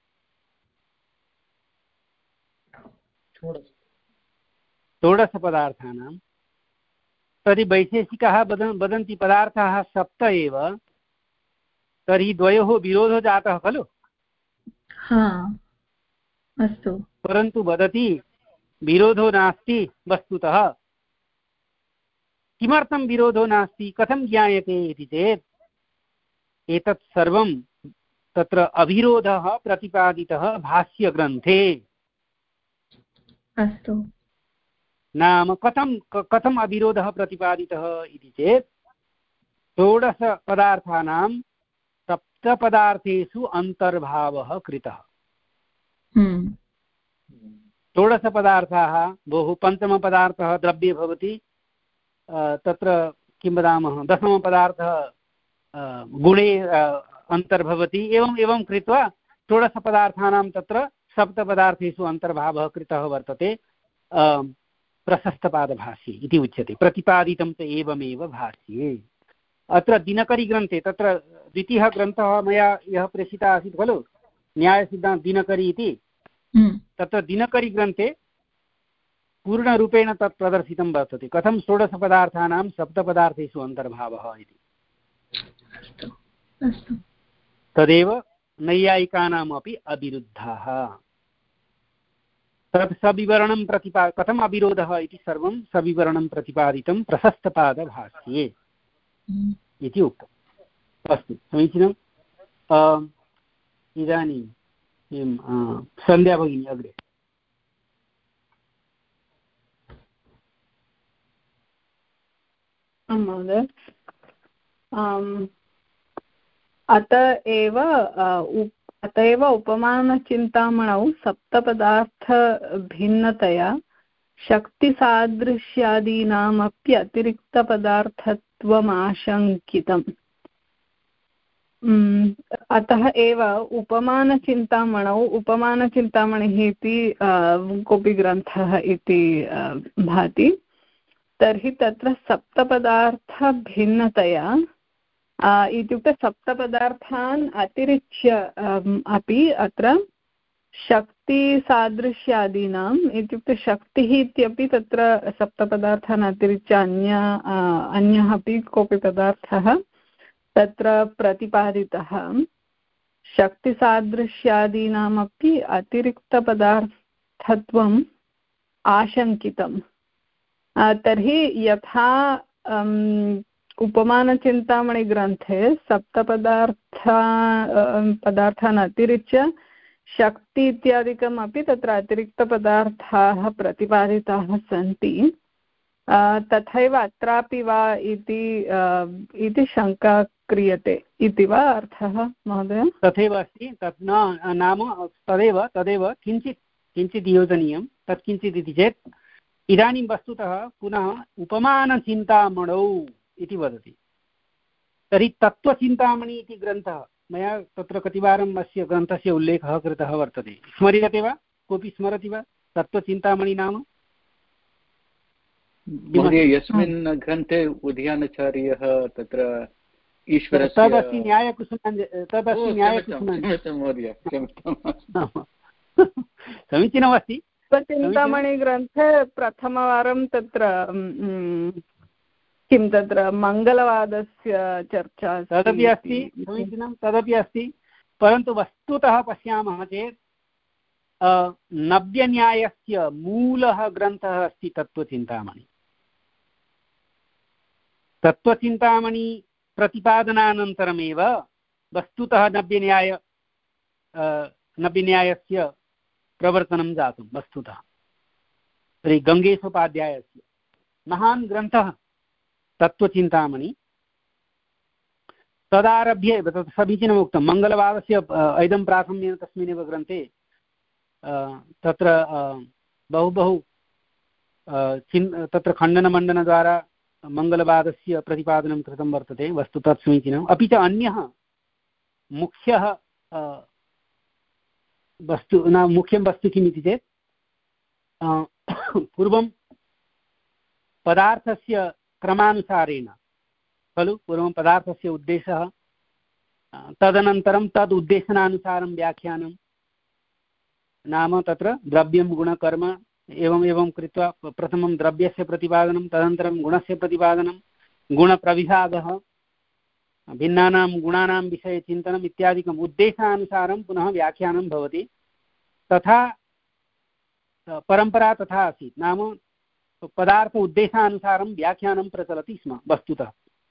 षोडशपदार्थानां तर्हि वैशेषिकाः वदन्ति पदार्थाः सप्त एव, तर्हि द्वयोः विरोधो जातः खलु। अस्तु, परन्तु वदति विरोधो नास्ति। वस्तुतः किमर्थं विरोधो नास्ति, कथं ज्ञायते इति चेत् एतत् सर्वं तत्र अविरोधः प्रतिपादितः भाष्यग्रन्थे। अस्तु, नाम कथं कथम् अविरोधः प्रतिपादितः इति चेत् षोडशपदार्थानां सप्तपदार्थेषु अन्तर्भावः कृतः। षोडशपदार्थाः बहु पञ्चमपदार्थः द्रव्ये भवति, तत्र किं वदामः दशमपदार्थः गुणे अन्तर्भवति, एवम् एवं कृत्वा षोडशपदार्थानां तत्र सप्तपदार्थेषु अन्तर्भावः कृतः वर्तते प्रशस्तपादभाष्ये इति उच्यते। प्रतिपादितं च एवमेव भाष्ये। अत्र दिनकरीग्रन्थे तत्र द्वितीयः ग्रन्थः मया यः प्रेषितः आसीत् खलु, न्यायसिद्धान्त दिनकरी इति, तत्र दिनकरीग्रन्थे पूर्णरूपेण तत् प्रदर्शितं वर्तते, कथं षोडशपदार्थानां सप्तपदार्थेषु अन्तर्भावः इति। तदेव नैयायिकानामपि अविरुद्धाः। तत् सविवरणं प्रतिपा कथम् अविरोधः इति सर्वं सविवरणं प्रतिपादितं प्रशस्तपादभाष्ये इति उक्तम्। अस्तु, समीचीनम्। इदानीं किं सन्ध्या भगिनी अग्रे। महोदय, अत एव अत एव उपमानचिन्तामणौ सप्तपदार्थभिन्नतया शक्तिसादृश्यादीनामपि अतिरिक्तपदार्थत्वमाशङ्कितम्। अतः एव उपमानचिन्तामणौ उपमानचिन्तामणिः इति कोऽपि ग्रन्थः इति भाति, तर्हि तत्र सप्तपदार्थभिन्नतया इत्युक्ते सप्तपदार्थान् अतिरिच्य अपि अत्र शक्तिसादृश्यादीनाम् इत्युक्ते शक्तिः इत्यपि तत्र सप्तपदार्थान् अतिरिच्य अन्य अन्यः अपि कोऽपि पदार्थः तत्र प्रतिपादितः। शक्तिसादृश्यादीनामपि अतिरिक्तपदार्थत्वम् आशङ्कितम्। तर्हि यथा उपमानचिन्तामणिग्रन्थे सप्तपदार्था पदार्थान् अतिरिच्य शक्ति इत्यादिकम् अपि तत्र अतिरिक्तपदार्थाः प्रतिपादिताः सन्ति, तथैव अत्रापि वा इति शङ्का क्रियते इति वा अर्थः महोदय? तथैव अस्ति, तत् न नाम तदेव तदेव किञ्चित् किञ्चित् योजनीयं। तत् किञ्चित् इति चेत् इदानीं वस्तुतः पुनः उपमानचिन्तामणौ इति वदति, तर्हि तत्त्वचिन्तामणि इति ग्रन्थः मया तत्र कतिवारम् अस्य ग्रन्थस्य उल्लेखः कृतः वर्तते। स्मर्यते वा? कोऽपि स्मरति वा तत्त्वचिन्तामणि नाम? यस्मिन् ग्रन्थे उदयानाचार्यः तत्र ईश्वरस्य तदस्ति न्यायकुसुमाञ्ज तदस्ति न्यायकुसुमाञ्ज समीचीनमस्ति। चिन्तामणिग्रन्थे प्रथमवारं तत्र किं तत्र मङ्गलवादस्य चर्चा तदपि अस्ति, समीचीनं, तदपि अस्ति। परन्तु वस्तुतः पश्यामः चेत् नव्यन्यायस्य मूलः ग्रन्थः अस्ति तत्त्वचिन्तामणि। तत्त्वचिन्तामणि प्रतिपादनानन्तरमेव वस्तुतः नव्यन्याय नव्यन्यायस्य प्रवर्तनं जातं वस्तुतः। तर्हि गङ्गेशोपाध्यायस्य महान् ग्रन्थः तत्त्वचिन्तामणि, तदारभ्य तत् समीचीनम् उक्तं। मङ्गलवादस्य ऐदं प्राथम्येन तस्मिन्नेव ग्रन्थे तत्र बहु बहु चिन् तत्र खण्डनमण्डनद्वारा मङ्गलवादस्य प्रतिपादनं कृतं वर्तते। वस्तु तत् समीचीनम्। अपि च अन्यः मुख्यः वस्तु न मुख्यं वस्तु किमिति चेत् पूर्वं पदार्थस्य क्रमानुसारेण खलु पूर्वं पदार्थस्य उद्देशः, तदनन्तरं तद् उद्देशनानुसारं व्याख्यानं, नाम तत्र द्रव्यं गुणकर्म एवम् एवं कृत्वा प्रथमं द्रव्यस्य प्रतिपादनं, तदनन्तरं गुणस्य प्रतिपादनं, गुणप्रविभागः, भिन्नानां गुणानां विषये चिन्तनम् इत्यादिकम् उद्देशानुसारं पुनः व्याख्यानं भवति। तथा परम्परा तथा आसीत्, नाम पदार्थ उद्देशानुसारं व्याख्यानं प्रचलति स्म वस्तुतः।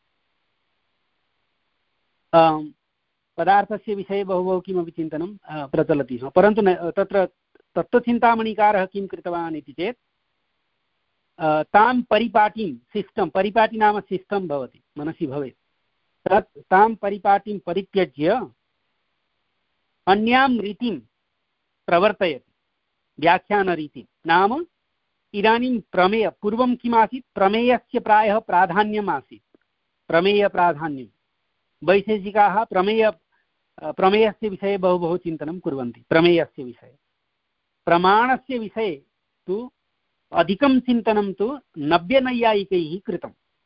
पदार्थस्य विषये बहु बहु किमपि चिन्तनं प्रचलति स्म, परन्तु तत्र तत्त्वचिन्तामणिकारः किं कृतवान् इति चेत् तां परिपाटीं सिस्टम्, परिपाटी नाम सिस्टम् भवति, मनसि भवेत्, तत् तां परिपाटीं परित्यज्य अन्यां रीतिं प्रवर्तयति, व्याख्यानरीतिं। नाम इदानीं प्रमेय, पूर्वं किम् आसीत्, प्रमेयस्य प्रायः प्राधान्यम् आसीत्, प्रमेयप्राधान्यं। वैशेषिकाः प्रमेय प्रमेयस्य विषये बहु बहु चिन्तनं कुर्वन्ति। प्रमेयस्य विषये, प्रमाणस्य विषये तु अधिकं चिन्तनं तु नव्यनैयायिकैः कृतं।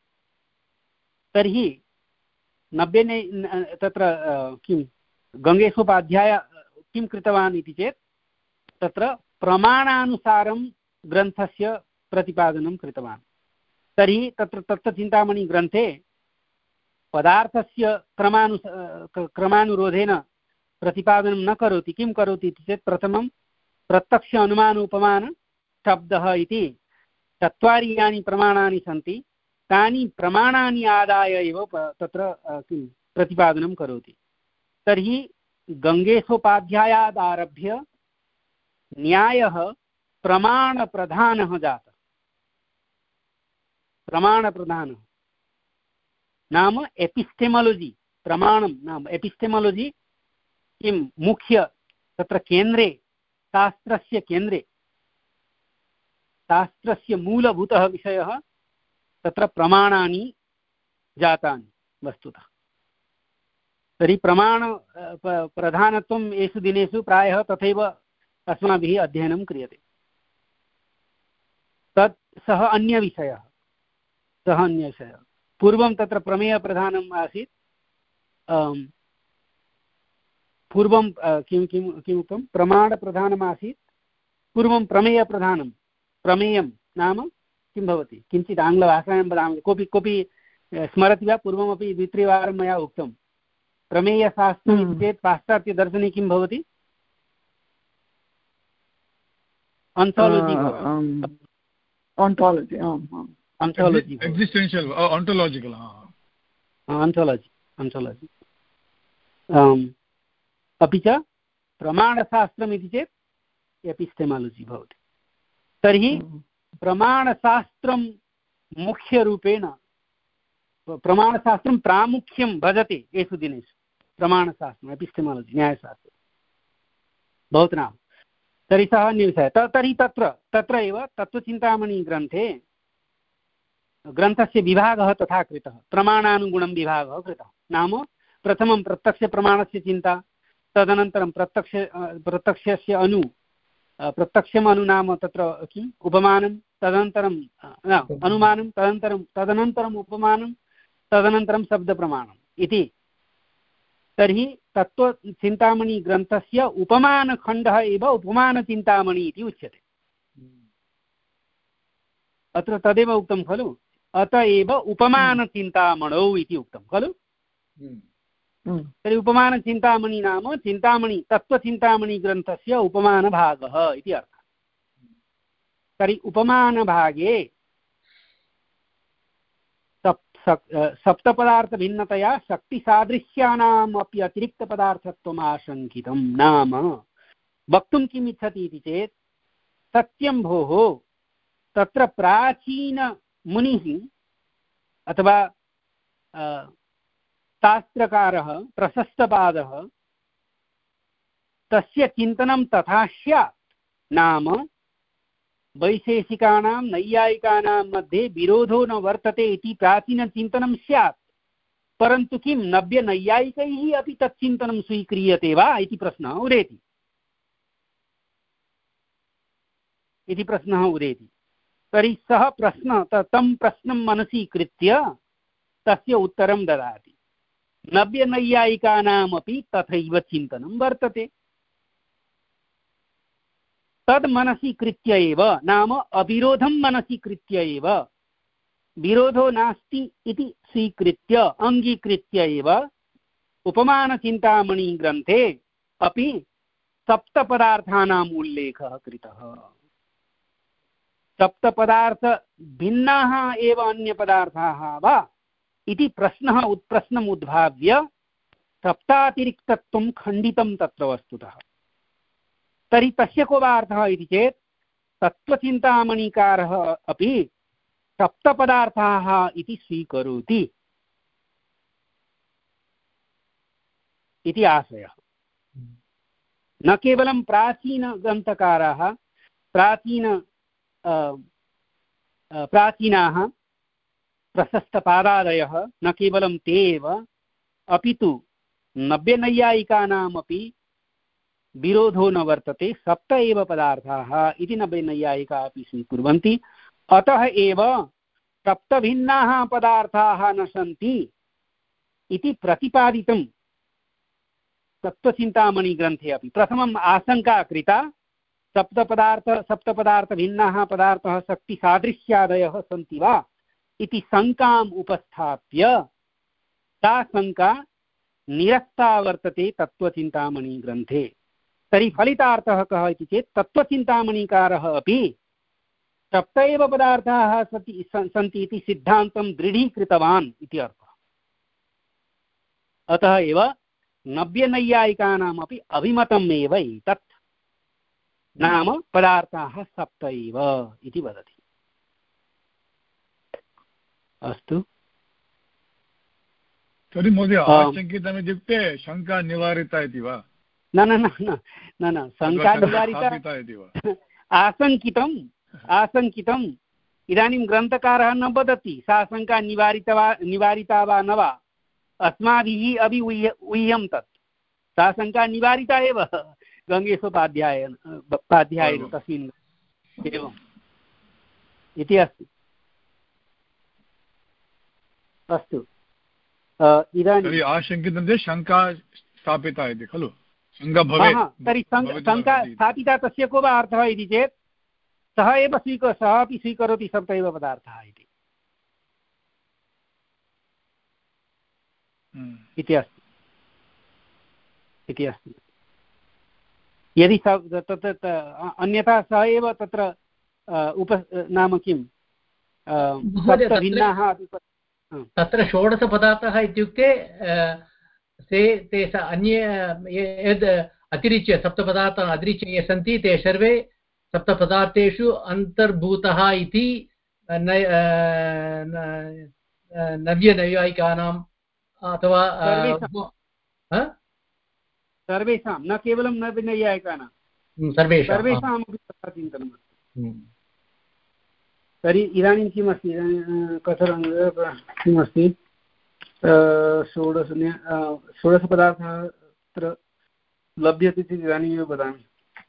तर्हि नव्यनै तत्र किं गङ्गेशोपाध्याय किं कृतवान् इति चेत् तत्र प्रमाणानुसारं ग्रन्थस्य प्रतिपादनं कृतवान्। तर्हि तत्र तत्त्वचिन्तामणिग्रन्थे पदार्थस्य क्रमानु क्रमानुरोधेन प्रतिपादनं न करोति। किं करोति इति चेत् प्रथमं प्रत्यक्ष अनुमान उपमान शब्दः इति चत्वारि यानि प्रमाणानि सन्ति, तानि प्रमाणानि आदाय एव तत्र किं प्रतिपादनं करोति। तर्हि गङ्गेशोपाध्यायादारभ्य न्यायः प्रमाणप्रधानः जातः। प्रमाणप्रधानः नाम एपिस्टेमोलॉजी, प्रमाणं नाम एपिस्टेमोलॉजी किं मुख्य तत्र केन्द्रे, शास्त्रस्य केन्द्रे, शास्त्रस्य मूलभूतः विषयः तत्र प्रमाणानि जातानि वस्तुतः। तर्हि प्रमाण प्रधानत्वम् एषु दिनेषु प्रायः तथैव अस्माभिः अध्ययनं क्रियते। तत् सः अन्यविषयः, सः अन्यविषयः। पूर्वं तत्र प्रमेयप्रधानम् आसीत्। पूर्वं किं किं किमुक्तं, प्रमाणप्रधानमासीत्, पूर्वं प्रमेयप्रधानं। प्रमेयं नाम किं भवति, किञ्चित् आङ्ग्लभाषायां वदामि, कोऽपि कोऽपि स्मरति वा? पूर्वमपि द्वित्रिवारं मया उक्तं। प्रमेयशास्त्रम् इति चेत् पाश्चात्यदर्शने किं भवति, ontology भवति, ontology ontology existential ontological ontology ontology अपि च प्रमाणशास्त्रम् इति चेत् एपिस्टेमोलॉजी भवति। तर्हि प्रमाणशास्त्रं मुख्यरूपेण, प्रमाणशास्त्रं प्रामुख्यं भजते एषु दिनेषु। प्रमाणशास्त्रम् एपिस्टेमोलॉजी न्यायशास्त्रं भवतु नाम। तर्हि सः अन्यविषयः। तर्हि तत्र तत्र एव तत्त्वचिन्तामणिग्रन्थे ग्रन्थस्य विभागः तथा कृतः, प्रमाणानुगुणं विभागः कृतः। नाम प्रथमं प्रत्यक्षप्रमाणस्य चिन्ता, तदनन्तरं प्रत्यक्ष प्रत्यक्षस्य अनु प्रत्यक्षम् अनु नाम तत्र किम् उपमानं, तदनन्तरं अनुमानं, तदनन्तरं तदनन्तरम् उपमानं, तदनन्तरं शब्दप्रमाणम् इति। तर्हि तत्त्वचिन्तामणिग्रन्थस्य उपमानखण्डः एव उपमानचिन्तामणि इति उच्यते। अत्र तदेव उक्तं खलु, अत एव उपमानचिन्तामणौ इति उक्तं खलु। तर्हि उपमानचिन्तामणि नाम चिन्तामणि, तत्त्वचिन्तामणिग्रन्थस्य उपमानभागः इति अर्थः। तर्हि उपमानभागे सप्तपदार्थभिन्नतया शक्तिसादृश्यानाम् अपि अतिरिक्तपदार्थत्वम् आशङ्कितं। नाम वक्तुं किम् इच्छति इति चेत् सत्यं भोः तत्र प्राचीनमुनिः अथवा शास्त्रकारः प्रशस्तपादः तस्य चिन्तनं तथा स्यात् नाम वैशेषिकानां नैयायिकानां मध्ये विरोधो न वर्तते इति प्राचीनचिन्तनं स्यात्, परन्तु किं नव्यनैयायिकैः अपि तच्चिन्तनं स्वीक्रियते वा इति प्रश्नः उदेति इति प्रश्नः उदेति तर्हि सः प्रश्नः तं प्रश्नं मनसि कृत्य तस्य उत्तरं ददाति। नव्यनैयायिकानामपि तथैव चिन्तनं वर्तते, तद् मनसि कृत्य एव नाम अविरोधं मनसि कृत्य एव विरोधो नास्ति इति स्वीकृत्य अङ्गीकृत्य एव उपमानचिन्तामणिग्रन्थे अपि सप्तपदार्थानाम् उल्लेखः कृतः। सप्तपदार्थभिन्नाः एव अन्यपदार्थाः वा इति प्रश्नः उत्प्रश्नम् उद्भाव्य सप्तातिरिक्तत्वं खण्डितं तत्र वस्तुतः। तर्हि तस्य को वा अर्थः इति चेत् तत्त्वचिन्तामणिकारः अपि सप्तपदार्थाः इति स्वीकरोति इति आशयः। न केवलं प्राचीनग्रन्थकाराः प्राचीन प्राचीनाः प्रशस्तपादादयः न केवलं ते एव अपितु नव्यनैयायिकानामपि विरोधो न वर्तते, सप्त एव पदार्थाः इति नव्यनैयायिकाः अपि स्वीकुर्वन्ति। अतः एव सप्तभिन्नाः पदार्थाः न सन्ति इति प्रतिपादितं तत्त्वचिन्तामणिग्रन्थे अपि। प्रथमम् आशङ्का कृता सप्तपदार्थ सप्तपदार्थभिन्नाः पदार्थाः शक्तिसादृश्यादयः सन्ति वा इति शङ्काम् उपस्थाप्य सा शङ्का निरस्ता वर्तते तत्त्वचिन्तामणिग्रन्थे। तर्हि फलितार्थः कः इति चेत् तत्त्वचिन्तामणिकारः अपि सप्त एव पदार्थाः सन्ति सन्ति इति सिद्धान्तं दृढीकृतवान् इति अर्थः। अतः एव नव्यनैयायिकानामपि अभिमतम् एव एतत्, नाम पदार्थाः सप्त एव इति वदति। अस्तु तर्हि महोदय आशङ्कितम् इत्युक्ते शङ्का निवारिता इति वा? न न न न न न शङ्का निवारिता आशङ्कितम् आशङ्कितम् इदानीं ग्रन्थकारः न वदति सा शङ्का निवारिता वा निवारिता वा न वा, अस्माभिः अपि ऊह्य ऊह्यं तत् सा शङ्का निवारिता एव गङ्गेशोपाध्यायेन उपाध्यायेन तस्मिन् एवम् इति अस्ति। अस्तु इदानीं आशङ्कितं शङ्का स्थापिता इति खलु? शङ्का भवेत्। तर्हि शङ्का स्थापिता तस्य को वा अर्थः इति चेत् सः एव स्वीक सः अपि स्वीकरोति सप्त एव पदार्थाः इति इति अस्ति इति अस्ति। यदि तत् अन्यथा सः एव तत्र उप नाम किं सप्तभिन्नाः तत्र षोडशपदार्थाः इत्युक्ते ते ते अन्ये यद् अतिरिच्य सप्तपदार्थाः अतिरिच्य ये सन्ति ते सर्वे सप्तपदार्थेषु अन्तर्भूतः इति नव्यनैयायिकानाम् अथवा सर्वेषां न केवलं नव्यनैयायिकानां सर्वेषामपि तथा चिन्तनमस्ति। तर्हि इदानीं किमस्ति इदानीं कथं किमस्ति षोडश षोडशपदार्थः तत्र लभ्यते चेत् इदानीमेव वदामि।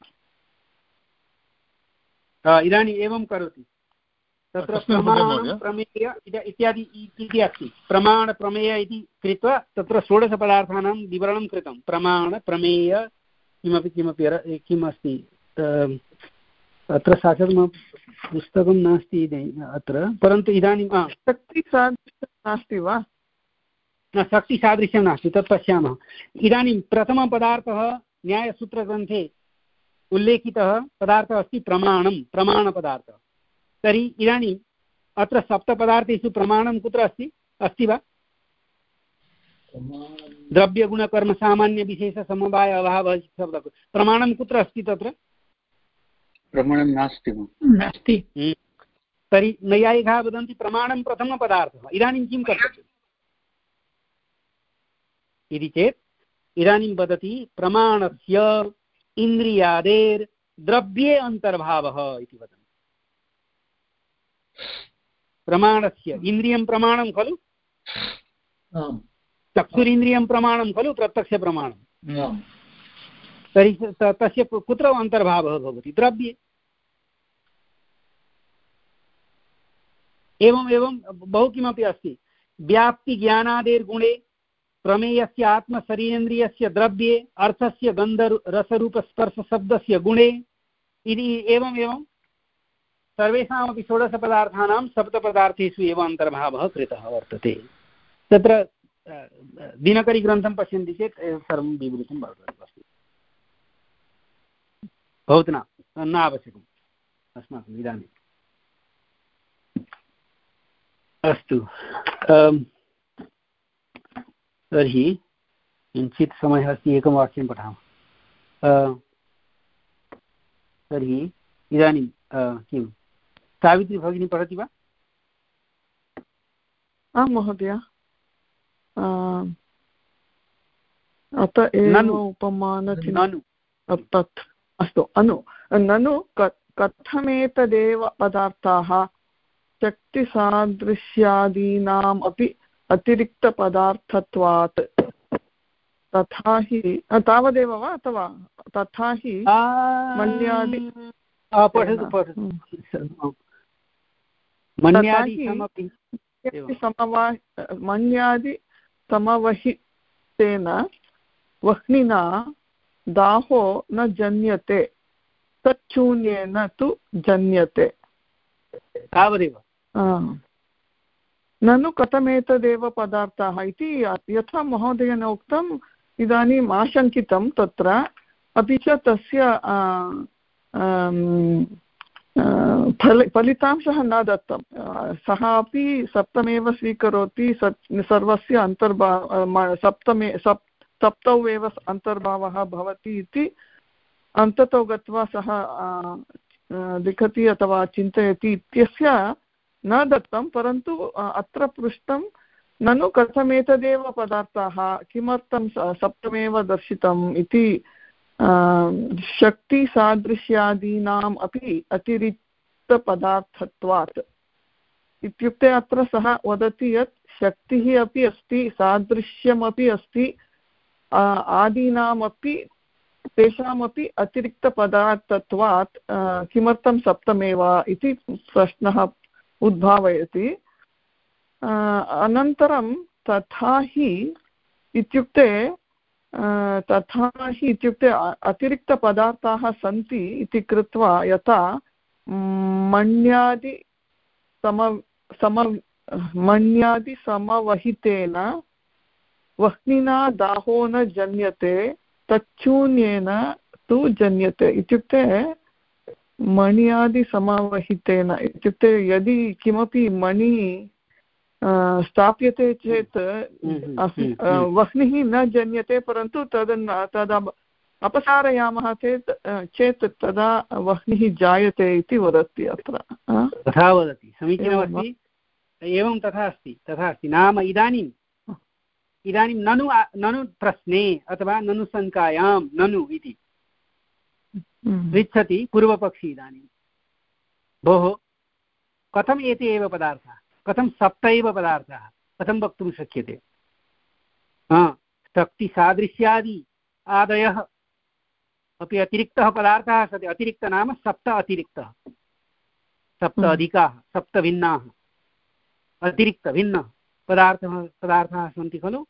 इदानीम् एवं करोति तत्र प्रमाण प्रमेय इत्यादि इति अस्ति। प्रमाण प्रमेय इति कृत्वा तत्र षोडशपदार्थानां विवरणं कृतं। प्रमाण प्रमेय किमपि किमपि किम् अस्ति अत्र साक्षात् मम पुस्तकं नास्ति अत्र, परन्तु इदानीं शक्तिसादृश्यं नास्ति वा? न शक्तिसादृश्यं नास्ति, तत् पश्यामः। इदानीं प्रथमपदार्थः न्यायसूत्रग्रन्थे उल्लेखितः पदार्थः अस्ति प्रमाणं प्रमाणपदार्थः। तर्हि इदानीम् अत्र सप्तपदार्थेषु प्रमाणं कुत्र अस्ति अस्ति वा? द्रव्यगुणकर्मसामान्यविशेषसमवाय अभावः शब्दः प्रमाणं कुत्र अस्ति तत्र प्रमाणं नास्ति नास्ति तर्हि नैयायिकाः वदन्ति प्रमाणं प्रथमपदार्थः इदानीं किं कर्तव्यम् इति चेत् इदानीं वदति प्रमाणस्य इन्द्रियादेर् द्रव्ये अन्तर्भावः इति वदन्ति प्रमाणस्य इन्द्रियं प्रमाणं खलु चक्षुरिन्द्रियं प्रमाणं खलु प्रत्यक्षप्रमाणं तर्हि तस्य कुत्र अन्तर्भावः भवति द्रव्ये एवम् एवं बहु किमपि अस्ति व्याप्तिज्ञानादेर्गुणे प्रमेयस्य आत्मशरीरेन्द्रियस्य द्रव्ये अर्थस्य गन्धरसरूपस्पर्शशब्दस्य गुणे इति एवम् एवं सर्वेषामपि षोडशपदार्थानां सप्तपदार्थेषु एव अन्तर्भावः कृतः वर्तते तत्र दिनकरीग्रन्थं पश्यन्ति चेत् सर्वं विवृतं वर्तते भवतु न न आवश्यकम् अस्माकम् इदानीम् अस्तु तर्हि किञ्चित् समयः अस्ति एकं वाक्यं पठामः तर्हि इदानीं किं सावित्री भगिनी पठति वा आं महोदय अत एव उपमानचिह्नं तत् अस्तु अनु ननु कथमेतदेव पदार्थाः शक्तिसादृश्यादीनाम् अपि अतिरिक्तपदार्थत्वात् तथा हि तावदेव वा अथवा तथा हि मन्यादि मन्यादि समवहितेन वह्निना दाहो न जन्यते तच्छून्येन तु जन्यते तावदेव ननु कथमेतदेव पदार्थाः इति यथा महोदयेन उक्तम् इदानीम् आशङ्कितं तत्र अपि च तस्य फल फलितांशः न दत्तं सः अपि सप्तमेव स्वीकरोति सर्वस्य अन्तर्भाव सप्तमे सप् सप्तौ एव अन्तर्भावः भवति इति अन्ततो गत्वा सः लिखति अथवा चिन्तयति इत्यस्य न दत्तं परन्तु अत्र पृष्टं ननु कथमेतदेव पदार्थाः किमर्थं सप्तमेव दर्शितम् इति शक्तिसादृश्यादीनाम् अपि अतिरिक्तपदार्थत्वात् इत्युक्ते अत्र सः वदति यत् शक्तिः अपि अस्ति सादृश्यमपि अस्ति आदीनामपि तेषामपि अतिरिक्तपदार्थत्वात् किमर्थं सप्तमेव इति प्रश्नः उद्भावयति अनन्तरं तथा हि इत्युक्ते तथा हि इत्युक्ते अतिरिक्तपदार्थाः सन्ति इति कृत्वा यथा मण्यादि सम सम मण्यादिसमवहितेन वह्निना दाहो न जन्यते तच्छून्येन तु जन्यते इत्युक्ते मण्यादिसमवहितेन इत्युक्ते यदि किमपि मणि स्थाप्यते चेत् वह्निः न जन्यते परन्तु तद् तद् अपसारयामः चेत् चेत् तदा वह्निः जायते इति वदति अत्र तथा वदति समीचीनमस्ति एवं तथा अस्ति तथा अस्ति नाम इदानीम् इदानीं ननु ननु प्रश्ने अथवा ननु शङ्कायां ननु इति पृच्छति पूर्वपक्षी इदानीं भोः कथम् एते एव पदार्थाः कथं सप्त एव पदार्थाः कथं वक्तुं शक्यते शक्तिसादृश्यादि आदयः अपि अतिरिक्तः पदार्थः सति अतिरिक्त नाम सप्त अतिरिक्तः सप्त अधिकाः सप्त भिन्नाः अतिरिक्त भिन्न पदार्थः पदार्थाः सन्ति खलु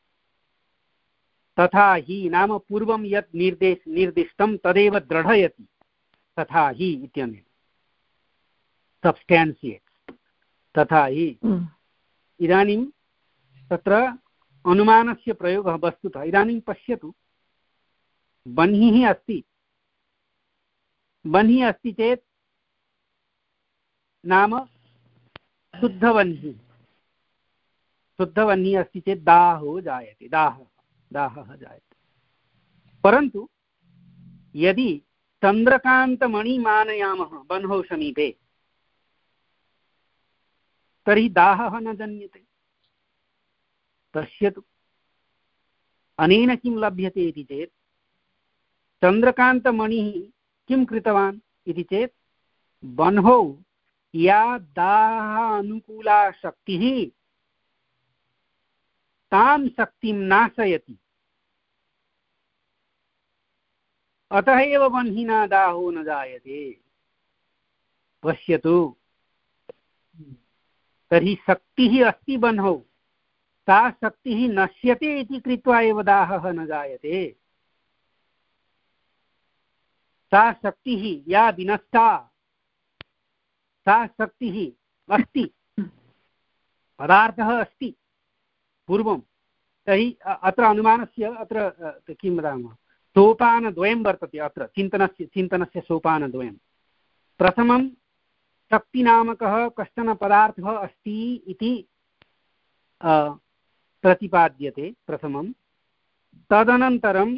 तथा हि नाम पूर्वं यत् निर्देश निर्दिष्टं तदेव दृढयति तथा हि इत्यनेन सब्स्टान्शियेट्स् तथा हि इदानीं तत्र अनुमानस्य प्रयोगः वस्तुतः इदानीं पश्यतु बह्निः अस्ति बह्निः अस्ति चेत् नाम शुद्धबह्निः शुद्धवह्निः अस्ति चेत् दाहो जायते, दाहः दाहः जायते। परन्तु यदि चन्द्रकान्तमणिम् आनयामः बह्नोः समीपे तर्हि दाहः न जन्यते। पश्यतु अनेन किं लभ्यते इति चेत् चन्द्रकान्तमणिः किं कृतवान् इति चेत् बह्नौ या दाह अनुकूला शक्तिः तां शक्तिं नाशयति, अतः एव बह्निना दाहो न जायते। पश्यतु तर्हि शक्तिः अस्ति बह्नौ, सा शक्तिः नश्यते इति कृत्वा एव दाहः न जायते। सा शक्तिः या विनष्टा सा शक्तिः अस्ति, पदार्थः अस्ति पूर्वं। तर्हि अत्र अनुमानस्य अत्र किं वदामः, सोपानद्वयं वर्तते अत्र चिन्तनस्य चिन्तनस्य सोपानद्वयं। प्रथमं शक्तिनामकः कश्चन पदार्थः अस्ति इति प्रतिपाद्यते प्रथमं। तदनन्तरं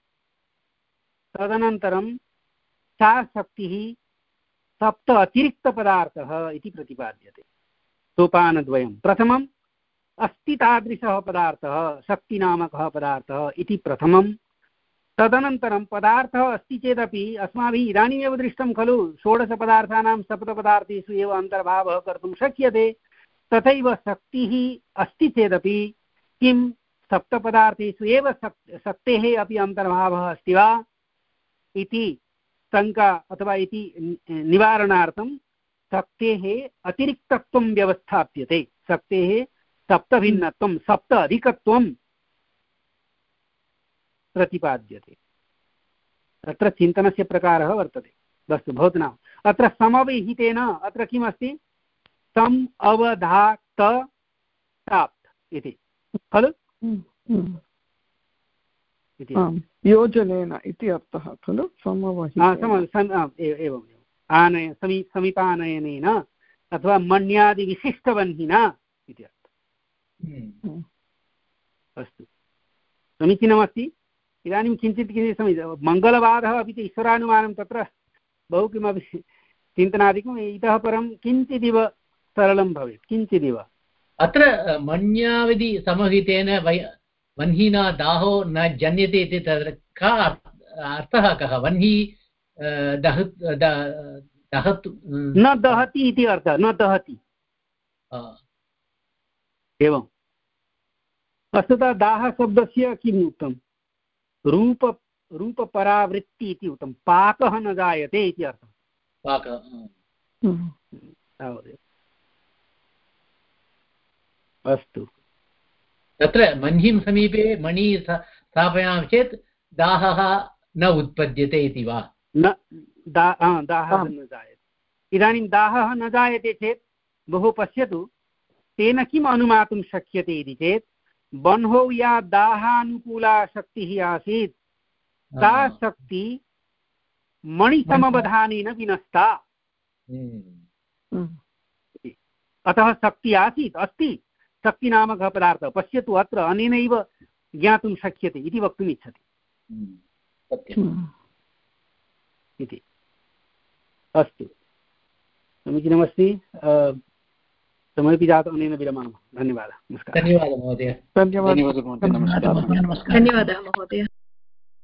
तदनन्तरं सा शक्तिः सप्त अतिरिक्तपदार्थः इति प्रतिपाद्यते। सोपानद्वयं प्रथमम् अस्ति तादृशः पदार्थः शक्तिनामकः पदार्थः इति प्रथमं। तदनन्तरं पदार्थः अस्ति चेदपि अस्माभिः इदानीमेव दृष्टं खलु षोडशपदार्थानां सप्तपदार्थेषु एव अन्तर्भावः कर्तुं शक्यते। तथैव शक्तिः अस्ति चेदपि किं सप्तपदार्थेषु एव शक्तेः अपि अन्तर्भावः अस्ति वा इति शङ्का अथवा इति निवारणार्थं शक्तेः अतिरिक्तत्वं व्यवस्थाप्यते। शक्तेः सप्तभिन्नत्वं सप्त अधिकत्वं प्रतिपाद्यते। अत्र चिन्तनस्य प्रकारः वर्तते। अस्तु भवतु नाम अत्र समविहितेन अत्र किमस्ति, सम् अवधात ताप्त इति खलु इति योजनेन इति अर्थः खलु। एवम् आनय समी समीपानयनेन अथवा मण्यादिविशिष्टवह्निना इति अर्थः। अस्तु समीचीनमस्ति। इदानीं किञ्चित् किञ्चित् समीचीनं मङ्गलवादः अपि च ईश्वरानुमानं तत्र बहु किमपि चिन्तनादिकम् इतः परं किञ्चिदिव सरलं भवेत् किञ्चिदिव। अत्र मण्याविधि समहितेन वै वह्निना दाहो न जन्यते इति तत्र का अर्थः कः? वह्नि दह दहतु न दहति इति अर्थः, न दहति। एवं वस्तुतः दाहशब्दस्य किम् उक्तं, रूप रूपपरावृत्ति इति उक्तं। पाकः न जायते इति अर्थः। पाकः तावदेव। अस्तु तत्र मह्निं समीपे मणि स्थापयामः चेत् दाहः न उत्पद्यते इति वा? न दाहः न जायते। इदानीं दाहः न जायते चेत् बहु पश्यतु तेन किम् अनुमातुं शक्यते इति चेत् बह्नौ या दाहानुकूला शक्तिः आसीत् सा शक्ति मणिसमवधानेन विनष्टा। अतः शक्ति आसीत् अस्ति शक्तिनामकः पदार्थः। पश्यतु अत्र अनेनैव ज्ञातुं शक्यते इति वक्तुम् इच्छति इति। अस्तु समीचीनमस्ति। समयपि जातम्, अनेन विरमामः। धन्यवादः। नमस्कारः। धन्यवादः महोदय। धन्यवादः महोदय। धन्यवादः महोदय।